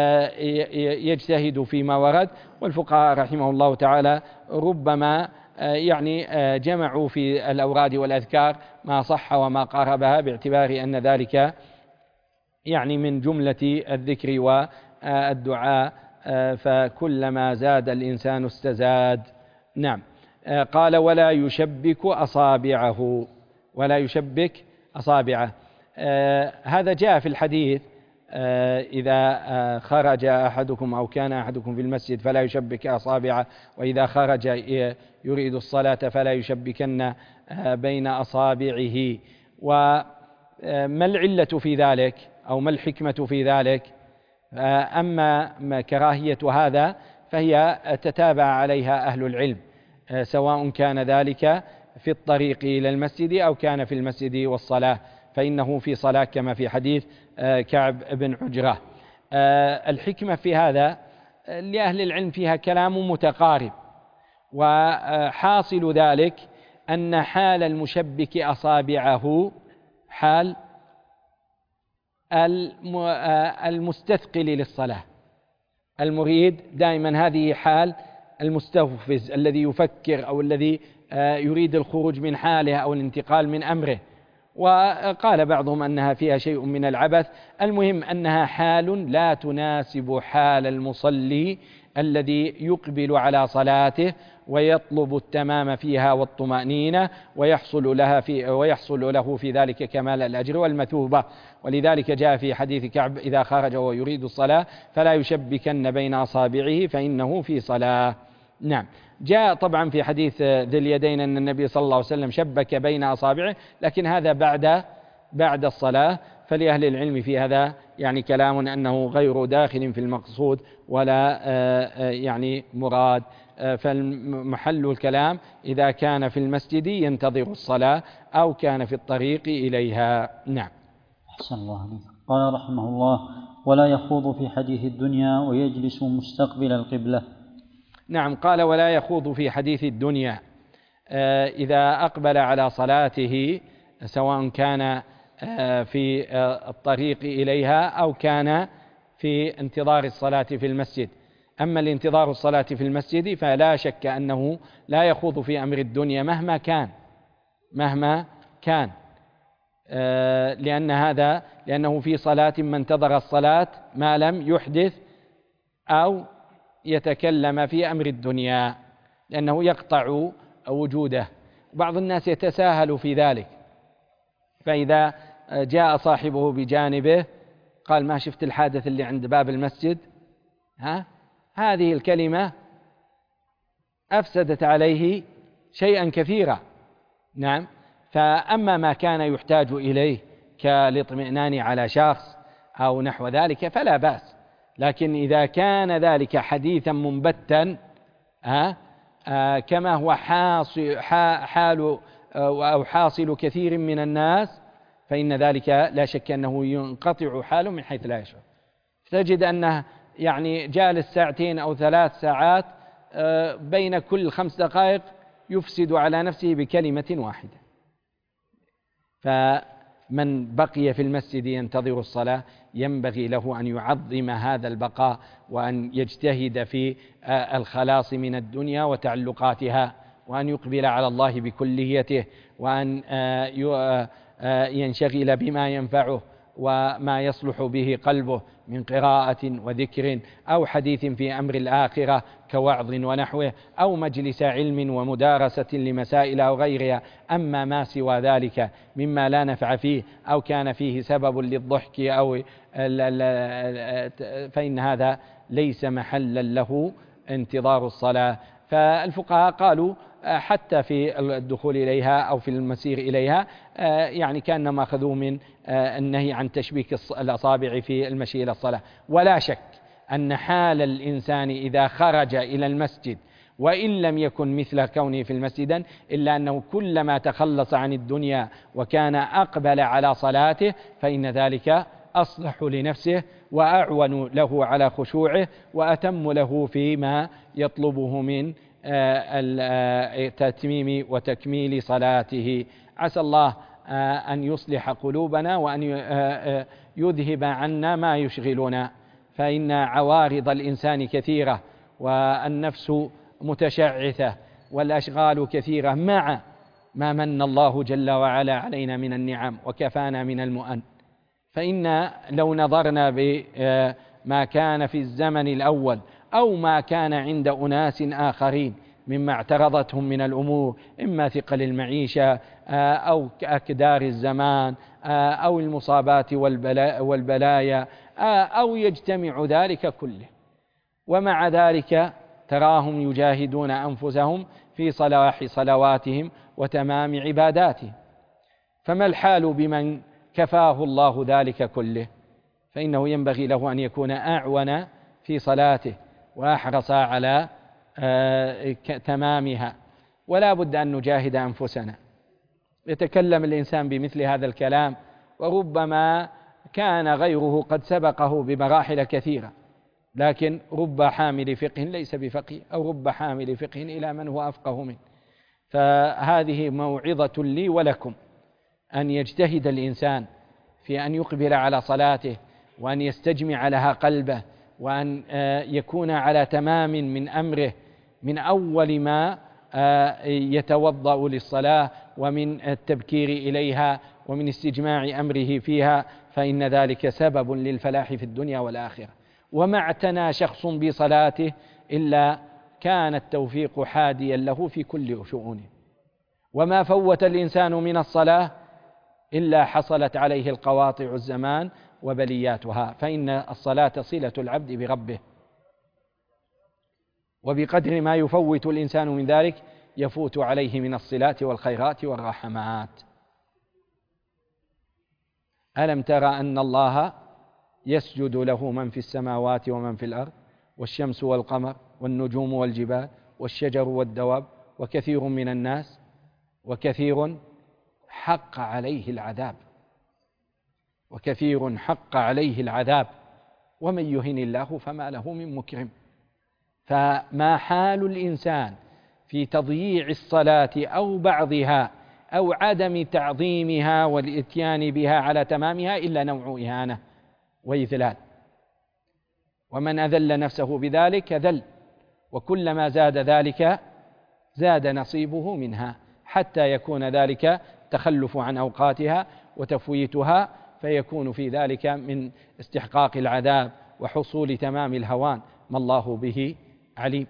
يجتهد فيما ورد، والفقهاء رحمه الله تعالى ربما جمعوا في الأوراد والأذكار ما صح وما قاربها، باعتبار أن ذلك من جملة الذكر والدعاء، فكلما زاد الإنسان استزاد. نعم. قال: ولا يشبك أصابعه، ولا يشبك أصابعه. هذا جاء في الحديث: إذا خرج أحدكم أو كان أحدكم في المسجد فلا يشبك أصابعه، وإذا خرج يريد الصلاة فلا يشبكن بين أصابعه. وما العلة في ذلك أو ما الحكمة في ذلك؟ أما كراهية هذا فهي تتابع عليها أهل العلم، سواء كان ذلك في الطريق إلى المسجد أو كان في المسجد والصلاة، فإنه في صلاة كما في حديث كعب بن عجرة. الحكمة في هذا لأهل العلم فيها كلام متقارب، وحاصل ذلك أن حال المشبك أصابعه حال المستثقل للصلاة، المريد دائما هذه حال المستوفز الذي يفكر أو الذي يريد الخروج من حاله أو الانتقال من أمره. وقال بعضهم أنها فيها شيء من العبث. المهم أنها حال لا تناسب حال المصلي الذي يقبل على صلاته ويطلب التمام فيها والطمأنينة، ويحصل له في ذلك كمال الأجر والمثوبة. ولذلك جاء في حديث كعب: إذا خرج ويريد الصلاة فلا يشبكن بين أصابعه فإنه في صلاة. نعم. جاء طبعا في حديث ذي اليدين أن النبي صلى الله عليه وسلم شبك بين أصابعه، لكن هذا بعد الصلاة. فلأهل العلم في هذا كلام أنه غير داخل في المقصود ولا مراد. فالمحل الكلام إذا كان في المسجد ينتظر الصلاة أو كان في الطريق إليها. نعم. أحسن الله عليك. قال رحمه الله: ولا يخوض في حديث الدنيا ويجلس مستقبل القبلة. نعم. قال: ولا يخوض في حديث الدنيا. إذا أقبل على صلاته سواء كان في الطريق إليها أو كان في انتظار الصلاة في المسجد. أما الانتظار الصلاة في المسجد فلا شك أنه لا يخوض في أمر الدنيا مهما كان لأنه في صلاة من انتظر الصلاة ما لم يحدث أو يتكلم في أمر الدنيا، لأنه يقطع وجوده. بعض الناس يتساهل في ذلك، فإذا جاء صاحبه بجانبه قال: ما شفت الحادث اللي عند باب المسجد؟ هذه الكلمة أفسدت عليه شيئا كثيرا. نعم. فأما ما كان يحتاج إليه كالاطمئنان على شخص أو نحو ذلك فلا بأس، لكن إذا كان ذلك حديثا منبتا كما هو حال أو حاصل كثير من الناس، فإن ذلك لا شك أنه ينقطع حاله من حيث لا يشعر. تجد أنه جالس 2 أو 3 ساعات بين كل 5 دقائق يفسد على نفسه بكلمة واحدة. فمن بقي في المسجد ينتظر الصلاة ينبغي له أن يعظم هذا البقاء، وأن يجتهد في الخلاص من الدنيا وتعلقاتها، وأن يقبل على الله بكليته، وأن ينشغل بما ينفعه، وما يصلح به قلبه من قراءة وذكر أو حديث في أمر الآخرة كوعظ ونحوه، أو مجلس علم ومدارسة لمسائل أو غيرها. أما ما سوى ذلك مما لا نفع فيه أو كان فيه سبب للضحك فإن هذا ليس محلا له انتظار الصلاة. فالفقهاء قالوا حتى في الدخول إليها أو في المسير إليها يعني كأنما أخذوا من النهي عن تشبيك الأصابع في المشي إلى الصلاة. ولا شك أن حال الإنسان إذا خرج إلى المسجد وإن لم يكن مثل كونه في المسجد إلا أنه كلما تخلص عن الدنيا وكان أقبل على صلاته فإن ذلك أصلح لنفسه وأعون له على خشوعه وأتم له فيما يطلبه من تتميم وتكميل صلاته. عسى الله أن يصلح قلوبنا وأن يذهب عنا ما يشغلنا، فإن عوارض الإنسان كثيرة والنفس متشعثة والأشغال كثيرة مع ما من الله جل وعلا علينا من النعم وكفانا من المؤن. فإن لو نظرنا بما كان في الزمن الأول أو ما كان عند أناس آخرين مما اعترضتهم من الأمور، إما ثقل المعيشة أو أكدار الزمان أو المصابات والبلايا أو يجتمع ذلك كله، ومع ذلك تراهم يجاهدون أنفسهم في صلاح صلواتهم وتمام عباداتهم. فما الحال بمن كفاه الله ذلك كله؟ فإنه ينبغي له أن يكون أعون في صلاته وأحرص على تمامها، ولا بد أن نجاهد أنفسنا. يتكلم الإنسان بمثل هذا الكلام وربما كان غيره قد سبقه بمراحل كثيرة، لكن رب حامل فقه ليس بفقيه، أو رب حامل فقه إلى من هو أفقه منه. فهذه موعظة لي ولكم أن يجتهد الإنسان في أن يقبل على صلاته وأن يستجمع لها قلبه وأن يكون على تمام من أمره من أول ما يتوضأ للصلاة ومن التبكير إليها ومن استجماع أمره فيها، فإن ذلك سبب للفلاح في الدنيا والآخرة. وما اعتنى شخص بصلاته إلا كان التوفيق حاديا له في كل شؤونه، وما فوت الإنسان من الصلاة إلا حصلت عليه القواطع الزمان وبلياتها، فإن الصلاة صلة العبد بربه، وبقدر ما يفوت الإنسان من ذلك يفوت عليه من الصلات والخيرات والرحمات. ألم تر أن الله يسجد له من في السماوات ومن في الأرض والشمس والقمر والنجوم والجبال والشجر والدواب وكثير من الناس وكثير حق عليه العذاب ومن يهن الله فما له من مكرم. فما حال الإنسان في تضييع الصلاة أو بعضها أو عدم تعظيمها والإتيان بها على تمامها إلا نوع إهانة وإذلال، ومن أذل نفسه بذلك ذل، وكلما زاد ذلك زاد نصيبه منها، حتى يكون ذلك تخلف عن أوقاتها وتفويتها، فيكون في ذلك من استحقاق العذاب وحصول تمام الهوان ما الله به عليم.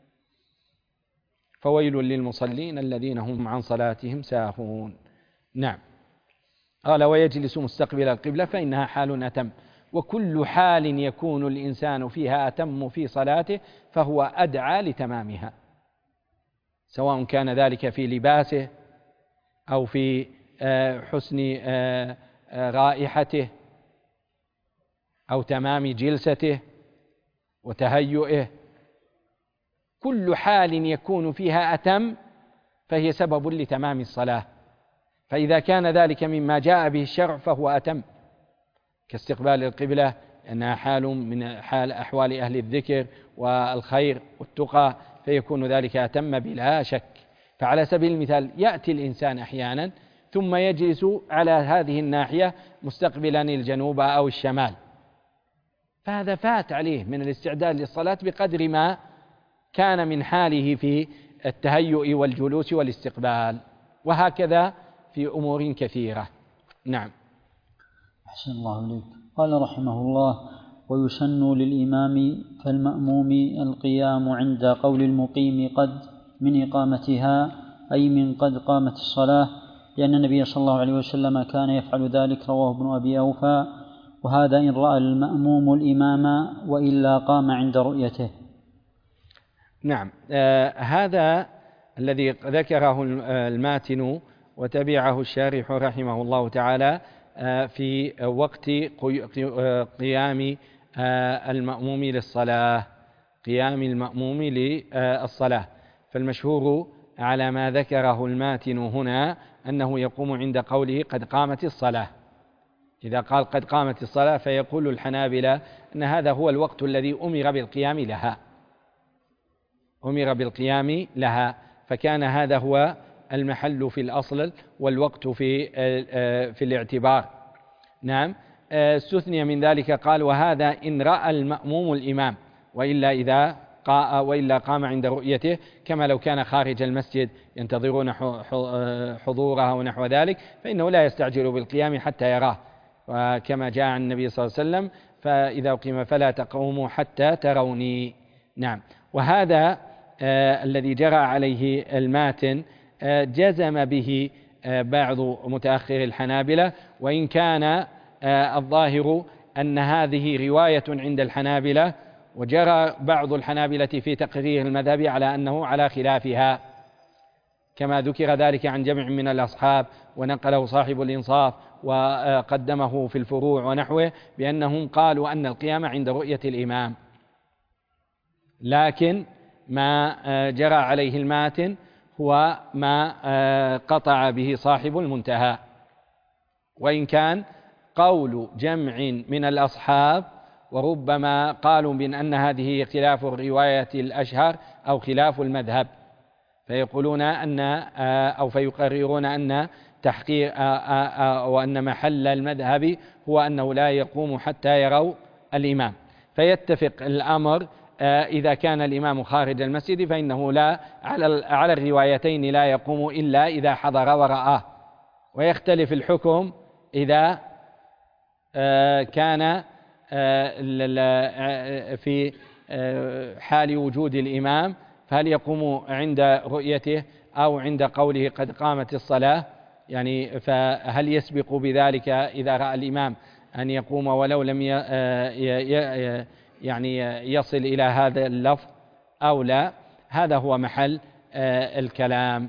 فويل للمصلين الذين هم عن صلاتهم ساهون. نعم. قال ويجلس مستقبل القبلة فإنها حال أتم، وكل حال يكون الإنسان فيها أتم في صلاته فهو أدعى لتمامها، سواء كان ذلك في لباسه أو في حسن رائحته أو تمام جلسته وتهيئه. كل حال يكون فيها أتم فهي سبب لتمام الصلاة، فإذا كان ذلك مما جاء به الشرع فهو أتم، كاستقبال القبلة أنها حال من حال أحوال أهل الذكر والخير والتقى، فيكون ذلك أتم بلا شك. فعلى سبيل المثال يأتي الإنسان أحيانا ثم يجلس على هذه الناحية مستقبلا الجنوب أو الشمال، فهذا فات عليه من الاستعداد للصلاة بقدر ما كان من حاله في التهيؤ والجلوس والاستقبال، وهكذا في أمور كثيرة. نعم. أحسن الله إليك. قال رحمه الله: ويسن للإمام كالمأموم القيام عند قول المقيم قد من إقامتها، أي من قد قامت الصلاة، لأن النبي صلى الله عليه وسلم كان يفعل ذلك، رواه ابن أبي أوفى. وهذا إن رأى المأموم الإمام، وإلا قام عند رؤيته. نعم. هذا الذي ذكره الماتن وتبعه الشارح رحمه الله تعالى في وقت قيام المأموم للصلاة، قيام المأموم للصلاة. فالمشهور على ما ذكره الماتن هنا أنه يقوم عند قوله قد قامت الصلاة. إذا قال قد قامت الصلاة فيقول الحنابلة أن هذا هو الوقت الذي أمر بالقيام لها، فكان هذا هو المحل في الأصل والوقت في الاعتبار. نعم. استثني من ذلك قال: وهذا إن رأى المأموم الإمام، وإلا قام عند رؤيته، كما لو كان خارج المسجد ينتظرون حضورها ونحو ذلك، فإنه لا يستعجل بالقيام حتى يراه، وكما جاء عن النبي صلى الله عليه وسلم: فإذا قيم فلا تقوموا حتى تروني. نعم. وهذا الذي جرى عليه الماتن جزم به بعض متأخر الحنابلة، وإن كان الظاهر أن هذه رواية عند الحنابلة، وجرى بعض الحنابلة في تقرير المذهب على أنه على خلافها، كما ذكر ذلك عن جمع من الأصحاب، ونقله صاحب الإنصاف وقدمه في الفروع ونحوه، بأنهم قالوا أن القيام عند رؤية الإمام. لكن ما جرى عليه الماتن هو ما قطع به صاحب المنتهى، وإن كان قول جمع من الأصحاب، وربما قالوا بأن هذه خلاف الرواية الأشهر أو خلاف المذهب، فيقولون فيقررون أن تحقيق وأن محل المذهب هو أنه لا يقوم حتى يروا الإمام. فيتفق الأمر إذا كان الإمام خارج المسجد فإنه لا على الروايتين لا يقوم إلا إذا حضر ورآه، ويختلف الحكم إذا كان في حال وجود الإمام، فهل يقوم عند رؤيته أو عند قوله قد قامت الصلاة؟ يعني فهل يسبق بذلك إذا رأى الإمام أن يقوم ولو لم يعني يصل إلى هذا اللفظ أو لا؟ هذا هو محل الكلام.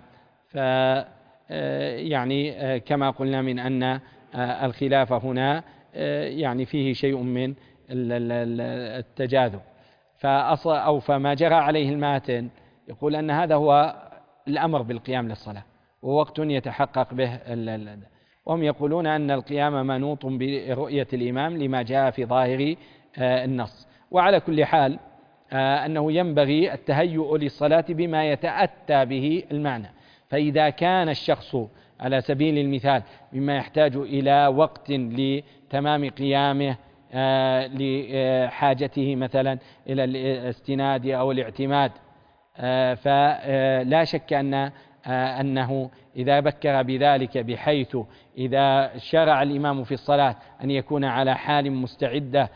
يعني كما قلنا من أن الخلاف هنا يعني فيه شيء من التجاذب، فما جرى عليه الماتن يقول أن هذا هو الأمر بالقيام للصلاة، ووقت يتحقق به وهم يقولون أن القيام منوط برؤية الإمام لما جاء في ظاهر النص. وعلى كل حال أنه ينبغي التهيؤ للصلاة بما يتأتى به المعنى، فإذا كان الشخص على سبيل المثال مما يحتاج إلى وقت لتمام قيامه لحاجته مثلا إلى الاستناد أو الاعتماد، فلا شك أنه إذا بكر بذلك بحيث إذا شرع الإمام في الصلاة أن يكون على حال مستعدة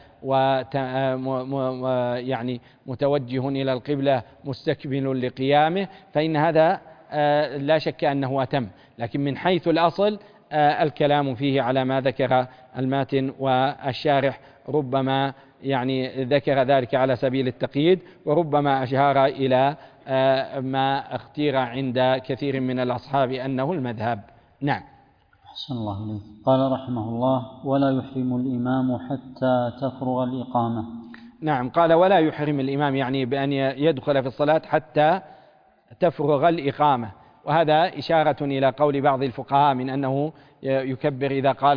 ويعني متوجه إلى القبلة مستكمل لقيامه، فإن هذا لا شك أنه أتم. لكن من حيث الأصل الكلام فيه على ما ذكر الماتن والشارح، ربما يعني ذكر ذلك على سبيل التقييد، وربما أشار إلى ما اختير عند كثير من الأصحاب أنه المذهب. نعم. أحسن الله إليك. قال رحمه الله: ولا يحرم الإمام حتى تفرغ الإقامة. نعم. قال ولا يحرم الإمام، يعني بأن يدخل في الصلاة حتى تفرغ الإقامة، وهذا إشارة إلى قول بعض الفقهاء من أنه يكبر إذا قال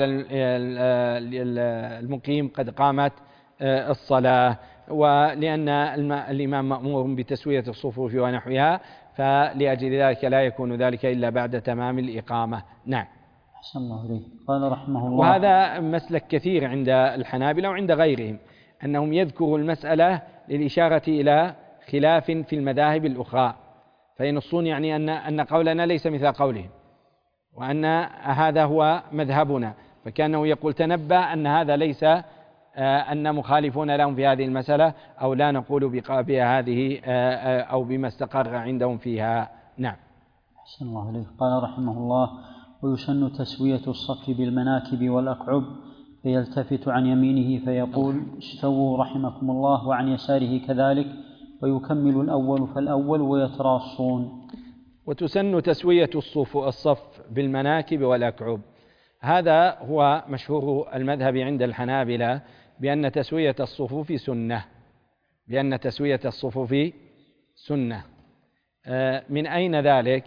المقيم قد قامت الصلاة، ولأن الإمام مأمور بتسوية الصفوف ونحوها، فلأجل ذلك لا يكون ذلك إلا بعد تمام الإقامة. نعم. أحسن الله إليك. قال رحمه الله: وهذا مسلك كثير عند الحنابلة وعند غيرهم، أنهم يذكروا المسألة للإشارة إلى خلاف في المذاهب الأخرى، فينصون يعني أن قولنا ليس مثل قولهم، وأن هذا هو مذهبنا، فكأنه يقول تنبه أن هذا ليس أن مخالفون لهم في هذه المسألة، أو لا نقول بهذه أو بما استقر عندهم فيها. نعم. أحسن الله عليك. قال رحمه الله: ويسن تسوية الصف بالمناكب والأكعب، فيلتفت عن يمينه فيقول: استووا رحمكم الله، وعن يساره كذلك، ويكمل الأول فالأول، ويتراصون. وتسن تسوية الصف بالمناكب والأكعب، هذا هو مشهور المذهب عند الحنابلة بأن تسوية الصفوف سنة، بأن تسوية الصفوف سنة. من أين ذلك؟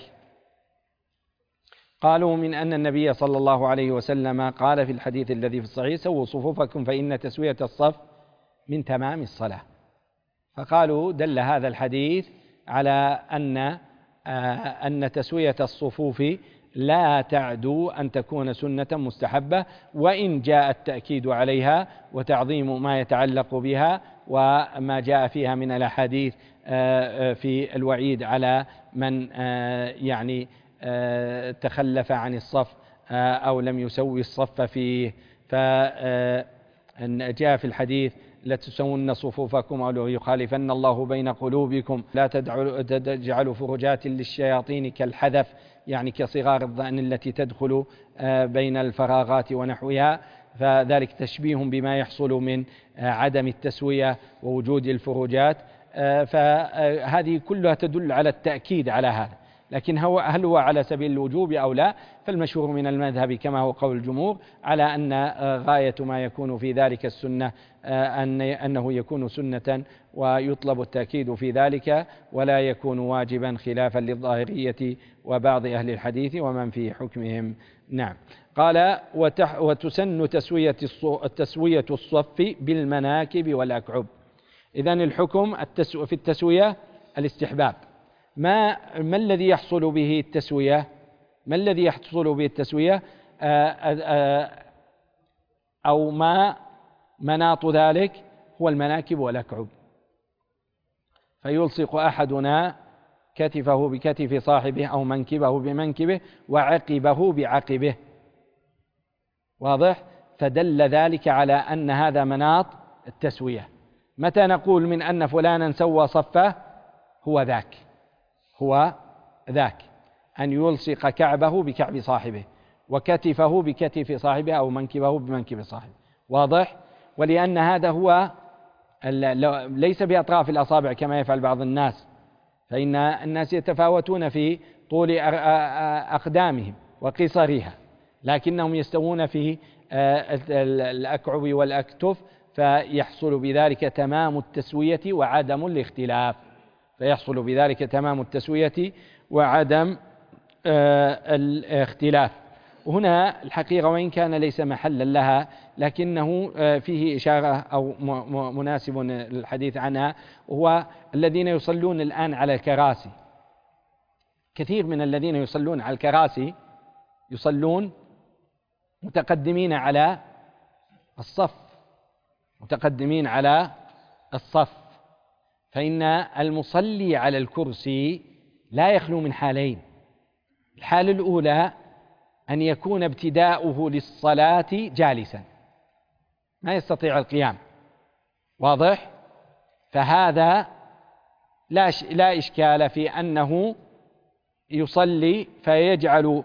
قالوا من أن النبي صلى الله عليه وسلم قال في الحديث الذي في الصحيح: سووا صفوفكم فإن تسوية الصف من تمام الصلاة. فقالوا دل هذا الحديث على أن تسوية الصفوف لا تعدو أن تكون سنة مستحبة، وإن جاء التأكيد عليها وتعظيم ما يتعلق بها وما جاء فيها من الأحاديث في الوعيد على من تخلف عن الصف أو لم يسوي الصف فيه. فجاء في الحديث: لا تسون صفوفكم أو يخالفن الله بين قلوبكم، لا تجعلوا فرجات للشياطين كالحذف، يعني كصغار الظأن التي تدخل بين الفراغات ونحوها، فذلك تشبيه بما يحصل من عدم التسوية ووجود الفروجات. فهذه كلها تدل على التأكيد على هذا، لكن هل هو على سبيل الوجوب أو لا؟ فالمشهور من المذهب كما هو قول الجمهور على أن غاية ما يكون في ذلك السنة، أنه يكون سنة ويطلب التأكيد في ذلك، ولا يكون واجبا خلافا للظاهرية وبعض أهل الحديث ومن في حكمهم. نعم. قال: وتسن تسوية الصف بالمناكب والأكعب. إذن الحكم في التسوية الاستحباب. ما الذي يحصل به التسوية؟ ما الذي يحصل به التسوية أو ما مناط ذلك؟ هو المناكب والأكعب. فيلصق أحدنا كتفه بكتف صاحبه أو منكبه بمنكبه وعقبه بعقبه. واضح؟ فدل ذلك على أن هذا مناط التسوية. متى نقول من أن فلانا سوى صفه؟ هو ذاك أن يلصق كعبه بكعب صاحبه وكتفه بكتف صاحبه أو منكبه بمنكب صاحبه. واضح؟ ولأن هذا هو ليس بأطراف الأصابع كما يفعل بعض الناس، فإن الناس يتفاوتون في طول أقدامهم وقصرها، لكنهم يستوون في الأكعب والأكتف، فيحصل بذلك تمام التسوية وعدم الاختلاف. الاختلاف. هنا الحقيقة وإن كان ليس محلا لها، لكنه فيه إشارة أو مناسب الحديث عنها، وهو الذين يصلون الآن على الكراسي. كثير من الذين يصلون على الكراسي يصلون متقدمين على الصف، فإن المصلي على الكرسي لا يخلو من حالين. الحالة الأولى أن يكون ابتداؤه للصلاة جالسا ما يستطيع القيام. واضح؟ فهذا لا إشكال في أنه يصلي فيجعل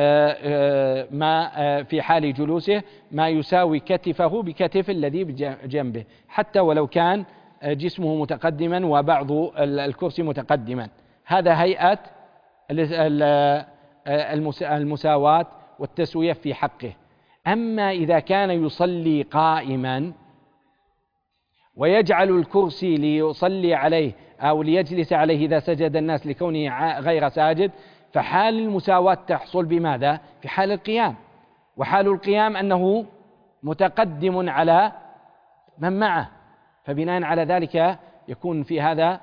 ما في حال جلوسه ما يساوي كتفه بكتف الذي بجنبه، حتى ولو كان جسمه متقدما وبعض الكرسي متقدما. هذا هيئة المساواة والتسوية في حقه. أما إذا كان يصلي قائما ويجعل الكرسي ليصلي عليه أو ليجلس عليه إذا سجد الناس لكونه غير ساجد، فحال المساواة تحصل بماذا؟ في حال القيام، وحال القيام أنه متقدم على من معه، فبناء على ذلك يكون في هذا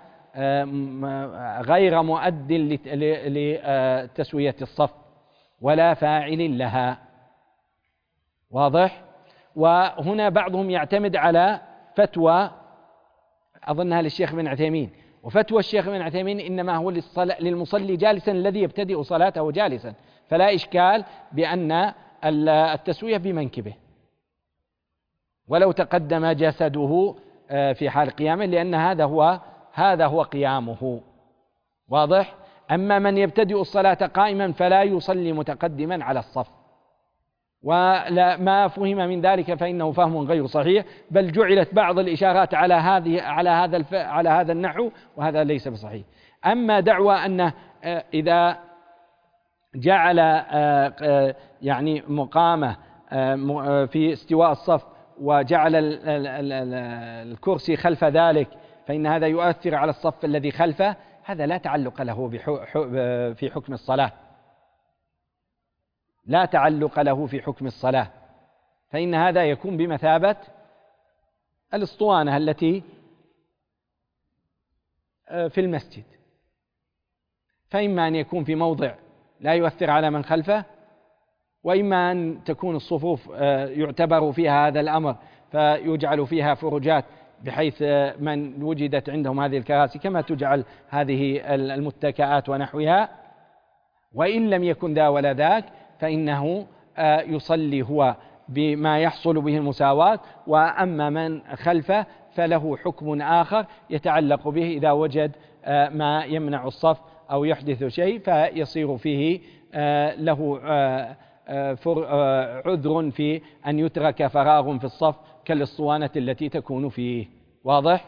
غير مؤد لتسوية الصف ولا فاعل لها. واضح؟ وهنا بعضهم يعتمد على فتوى أظنها للشيخ بن عثيمين، وفتوى الشيخ بن عثيمين إنما هو للمصلي جالسا الذي يبتدئ صلاته جالسا، فلا إشكال بأن التسوية بمنكبه ولو تقدم جسده في حال قيامه، لأن هذا هو قيامه. واضح؟ أما من يبتدئ الصلاة قائما فلا يصلي متقدما على الصف، ولا ما فهم من ذلك فإنه فهم غير صحيح، بل جعلت بعض الإشارات على هذا النحو، وهذا ليس بصحيح. أما دعوى أنه إذا جعل يعني مقامه في استواء الصف وجعل الكرسي خلف ذلك فإن هذا يؤثر على الصف الذي خلفه، هذا لا تعلق له في حكم الصلاة، لا تعلق له في حكم الصلاة، فإن هذا يكون بمثابة الأسطوانة التي في المسجد، فإما أن يكون في موضع لا يؤثر على من خلفه، وإما أن تكون الصفوف يعتبر فيها هذا الأمر فيجعل فيها فرجات بحيث من وجدت عندهم هذه الكراسي كما تجعل هذه المتكئات ونحوها. وإن لم يكن ذا ولا ذاك فإنه يصلي هو بما يحصل به المساواة، وأما من خلفه فله حكم آخر يتعلق به إذا وجد ما يمنع الصف أو يحدث شيء، فيصير فيه له عذر في أن يترك فراغ في الصف كالاسطوانة التي تكون فيه. واضح؟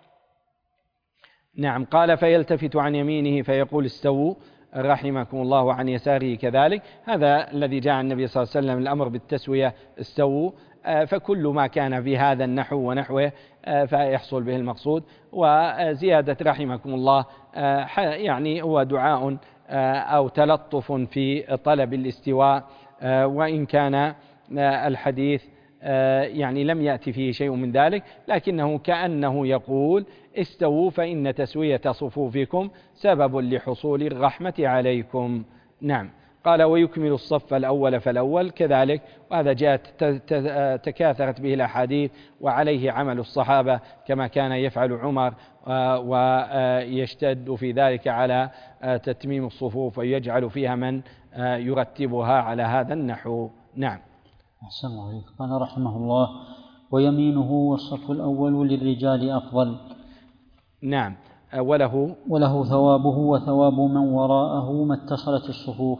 نعم. قال فيلتفت عن يمينه فيقول استووا رحمكم الله، وعن يساره كذلك. هذا الذي جاء عن النبي صلى الله عليه وسلم الأمر بالتسوية استووا، فكل ما كان بهذا النحو ونحوه فيحصل به المقصود. وزيادة رحمكم الله يعني هو دعاء أو تلطف في طلب الاستواء، وإن كان الحديث يعني لم يأتي فيه شيء من ذلك، لكنه كأنه يقول استووا فإن تسوية صفوفكم سبب لحصول الرحمة عليكم. نعم. قال ويكمل الصف الأول فالأول كذلك، وهذا جاءت تكاثرت به الأحاديث وعليه عمل الصحابة، كما كان يفعل عمر ويشتد في ذلك على تتميم الصفوف ويجعل فيها من يرتبها على هذا النحو. نعم. أحسن الله عليك. قال رحمه الله ويمينه والصف الأول للرجال أفضل. نعم. وله ثوابه وثواب من وراءه ما اتصلت الصفوف،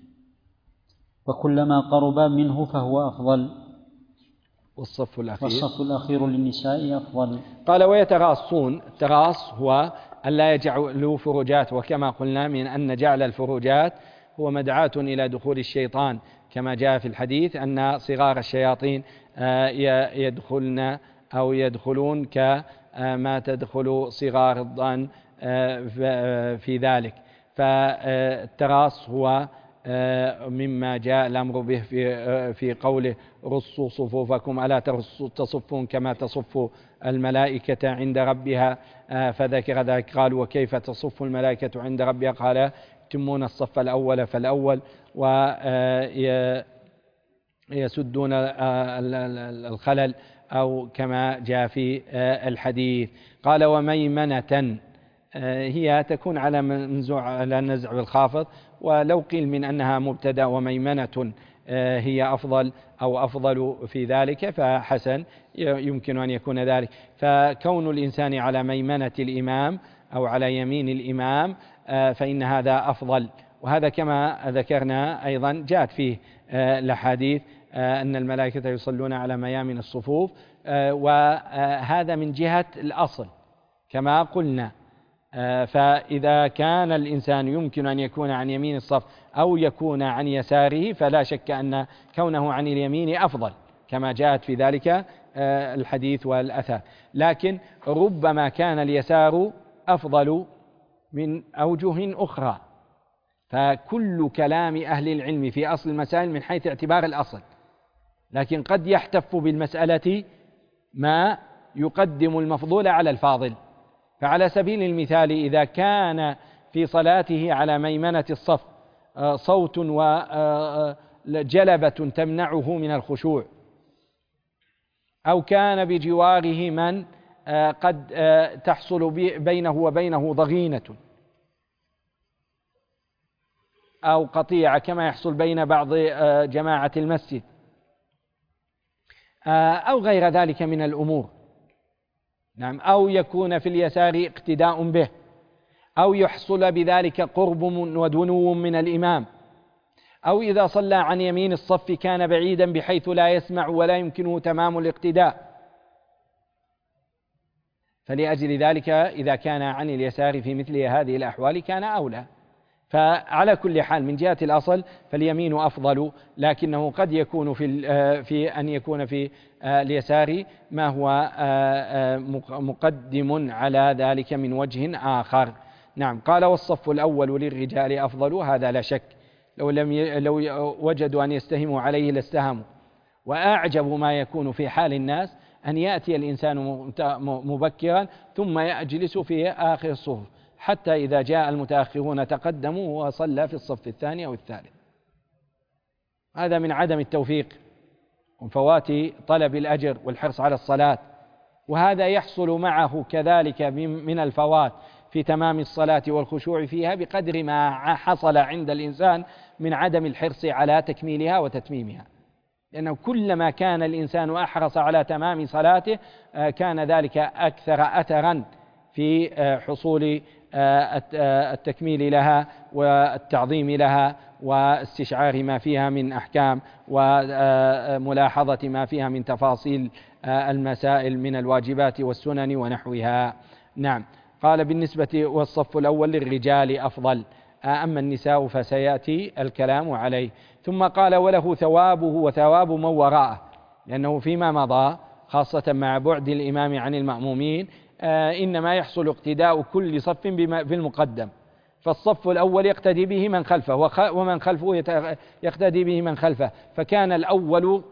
وكلما قرب منه فهو أفضل. والصف الأخير للنساء أفضل. قال ويتراصون. التراص هو أن لا يجعلوا فرجات، وكما قلنا من أن جعل الفروجات هو مدعاة إلى دخول الشيطان، كما جاء في الحديث أن صغار الشياطين يدخلن أو يدخلون كما تدخل صغار الضأن في ذلك. فالتراص هو مما جاء الأمر به في قوله رصوا صفوفكم ألا تصفون كما تصف الملائكة عند ربها، فذكر ذلك. قالوا وكيف تصف الملائكة عند ربها؟ قال يتمون الصف الأول فالأول ويسدون الخلل، أو كما جاء في الحديث. قال وميمنة هي تكون على نزع بالخافض، ولو قيل من أنها مبتدأ وميمنة هي أفضل أو أفضل في ذلك فحسن، يمكن أن يكون ذلك. فكون الإنسان على ميمنة الإمام أو على يمين الإمام فإن هذا أفضل، وهذا كما ذكرنا أيضا جاءت فيه الأحاديث أن الملائكة يصلون على ميامن الصفوف، وهذا من جهة الأصل كما قلنا. فإذا كان الإنسان يمكن أن يكون عن يمين الصف أو يكون عن يساره فلا شك أن كونه عن اليمين أفضل، كما جاءت في ذلك الحديث والأثر. لكن ربما كان اليسار أفضل من أوجه أخرى، فكل كلام أهل العلم في أصل المسائل من حيث اعتبار الأصل، لكن قد يحتف بالمسألة ما يقدم المفضول على الفاضل. فعلى سبيل المثال إذا كان في صلاته على ميمنة الصف صوت وجلبة تمنعه من الخشوع، أو كان بجواره من قد تحصل بينه وبينه ضغينة، أو قطيعة كما يحصل بين بعض جماعة المسجد أو غير ذلك من الأمور. نعم، أو يكون في اليسار اقتداء به، أو يحصل بذلك قرب ودنو من الإمام، أو إذا صلى عن يمين الصف كان بعيدا بحيث لا يسمع ولا يمكنه تمام الاقتداء. فلأجل ذلك إذا كان عن اليسار في مثل هذه الأحوال كان أولى. فعلى كل حال من جهة الأصل فاليمين أفضل، لكنه قد يكون في أن يكون في اليسار ما هو مقدم على ذلك من وجه آخر. نعم. قال والصف الأول للرجال أفضل، هذا لا شك، لو وجدوا أن يستهموا عليه لاستهموا. وأعجب ما يكون في حال الناس أن يأتي الإنسان مبكرا ثم يجلس في آخر الصف، حتى إذا جاء المتأخرون تقدموا وصلى في الصف الثاني أو الثالث. هذا من عدم التوفيق وفوات طلب الأجر والحرص على الصلاة. وهذا يحصل معه كذلك من الفوات في تمام الصلاة والخشوع فيها بقدر ما حصل عند الإنسان من عدم الحرص على تكميلها وتتميمها، لأنه كلما كان الإنسان أحرص على تمام صلاته كان ذلك أكثر أثرا في حصول التكميل لها والتعظيم لها واستشعار ما فيها من أحكام وملاحظة ما فيها من تفاصيل المسائل من الواجبات والسنن ونحوها. نعم. قال بالنسبة والصف الأول للرجال أفضل، أما النساء فسيأتي الكلام عليه. ثم قال وله ثوابه وثواب من وراءه، لأنه فيما مضى خاصة مع بعد الإمام عن المأمومين إنما يحصل اقتداء كل صف في المقدم، فالصف الأول يقتدي به من خلفه ومن خلفه يقتدي به من خلفه، فكان الأول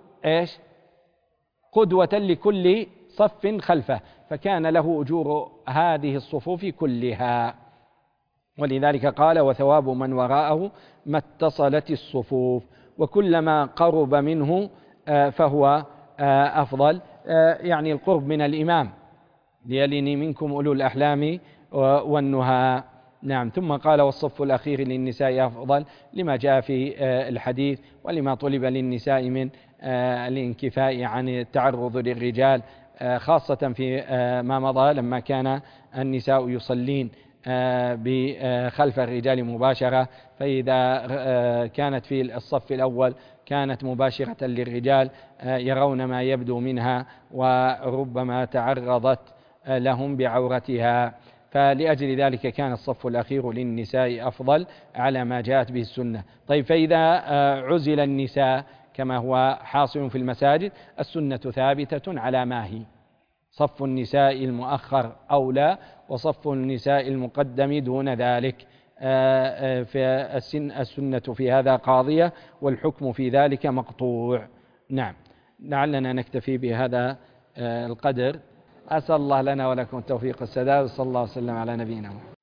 قدوة لكل صف خلفه، فكان له أجور هذه الصفوف كلها. ولذلك قال وثواب من وراءه ما اتصلت الصفوف، وكلما قرب منه فهو أفضل، يعني القرب من الإمام، ليلني منكم أولو الأحلام والنهى. نعم. ثم قال والصف الأخير للنساء أفضل، لما جاء في الحديث ولما طلب للنساء من الانكفاء عن التعرض للرجال، خاصة في ما مضى لما كان النساء يصلين بخلف الرجال مباشرة، فإذا كانت في الصف الأول كانت مباشرة للرجال يرون ما يبدو منها وربما تعرضت لهم بعورتها، فلأجل ذلك كان الصف الأخير للنساء أفضل على ما جاءت به السنة. طيب، فإذا عزل النساء كما هو حاصل في المساجد، السنة ثابتة على ما هي، صف النساء المؤخر أولى وصف النساء المقدم دون ذلك، السنة في هذا قاضية والحكم في ذلك مقطوع. نعم. لعلنا نكتفي بهذا القدر. أسأل الله لنا ولكم التوفيق والسداد، وصلى الله وسلم على نبينا محمد.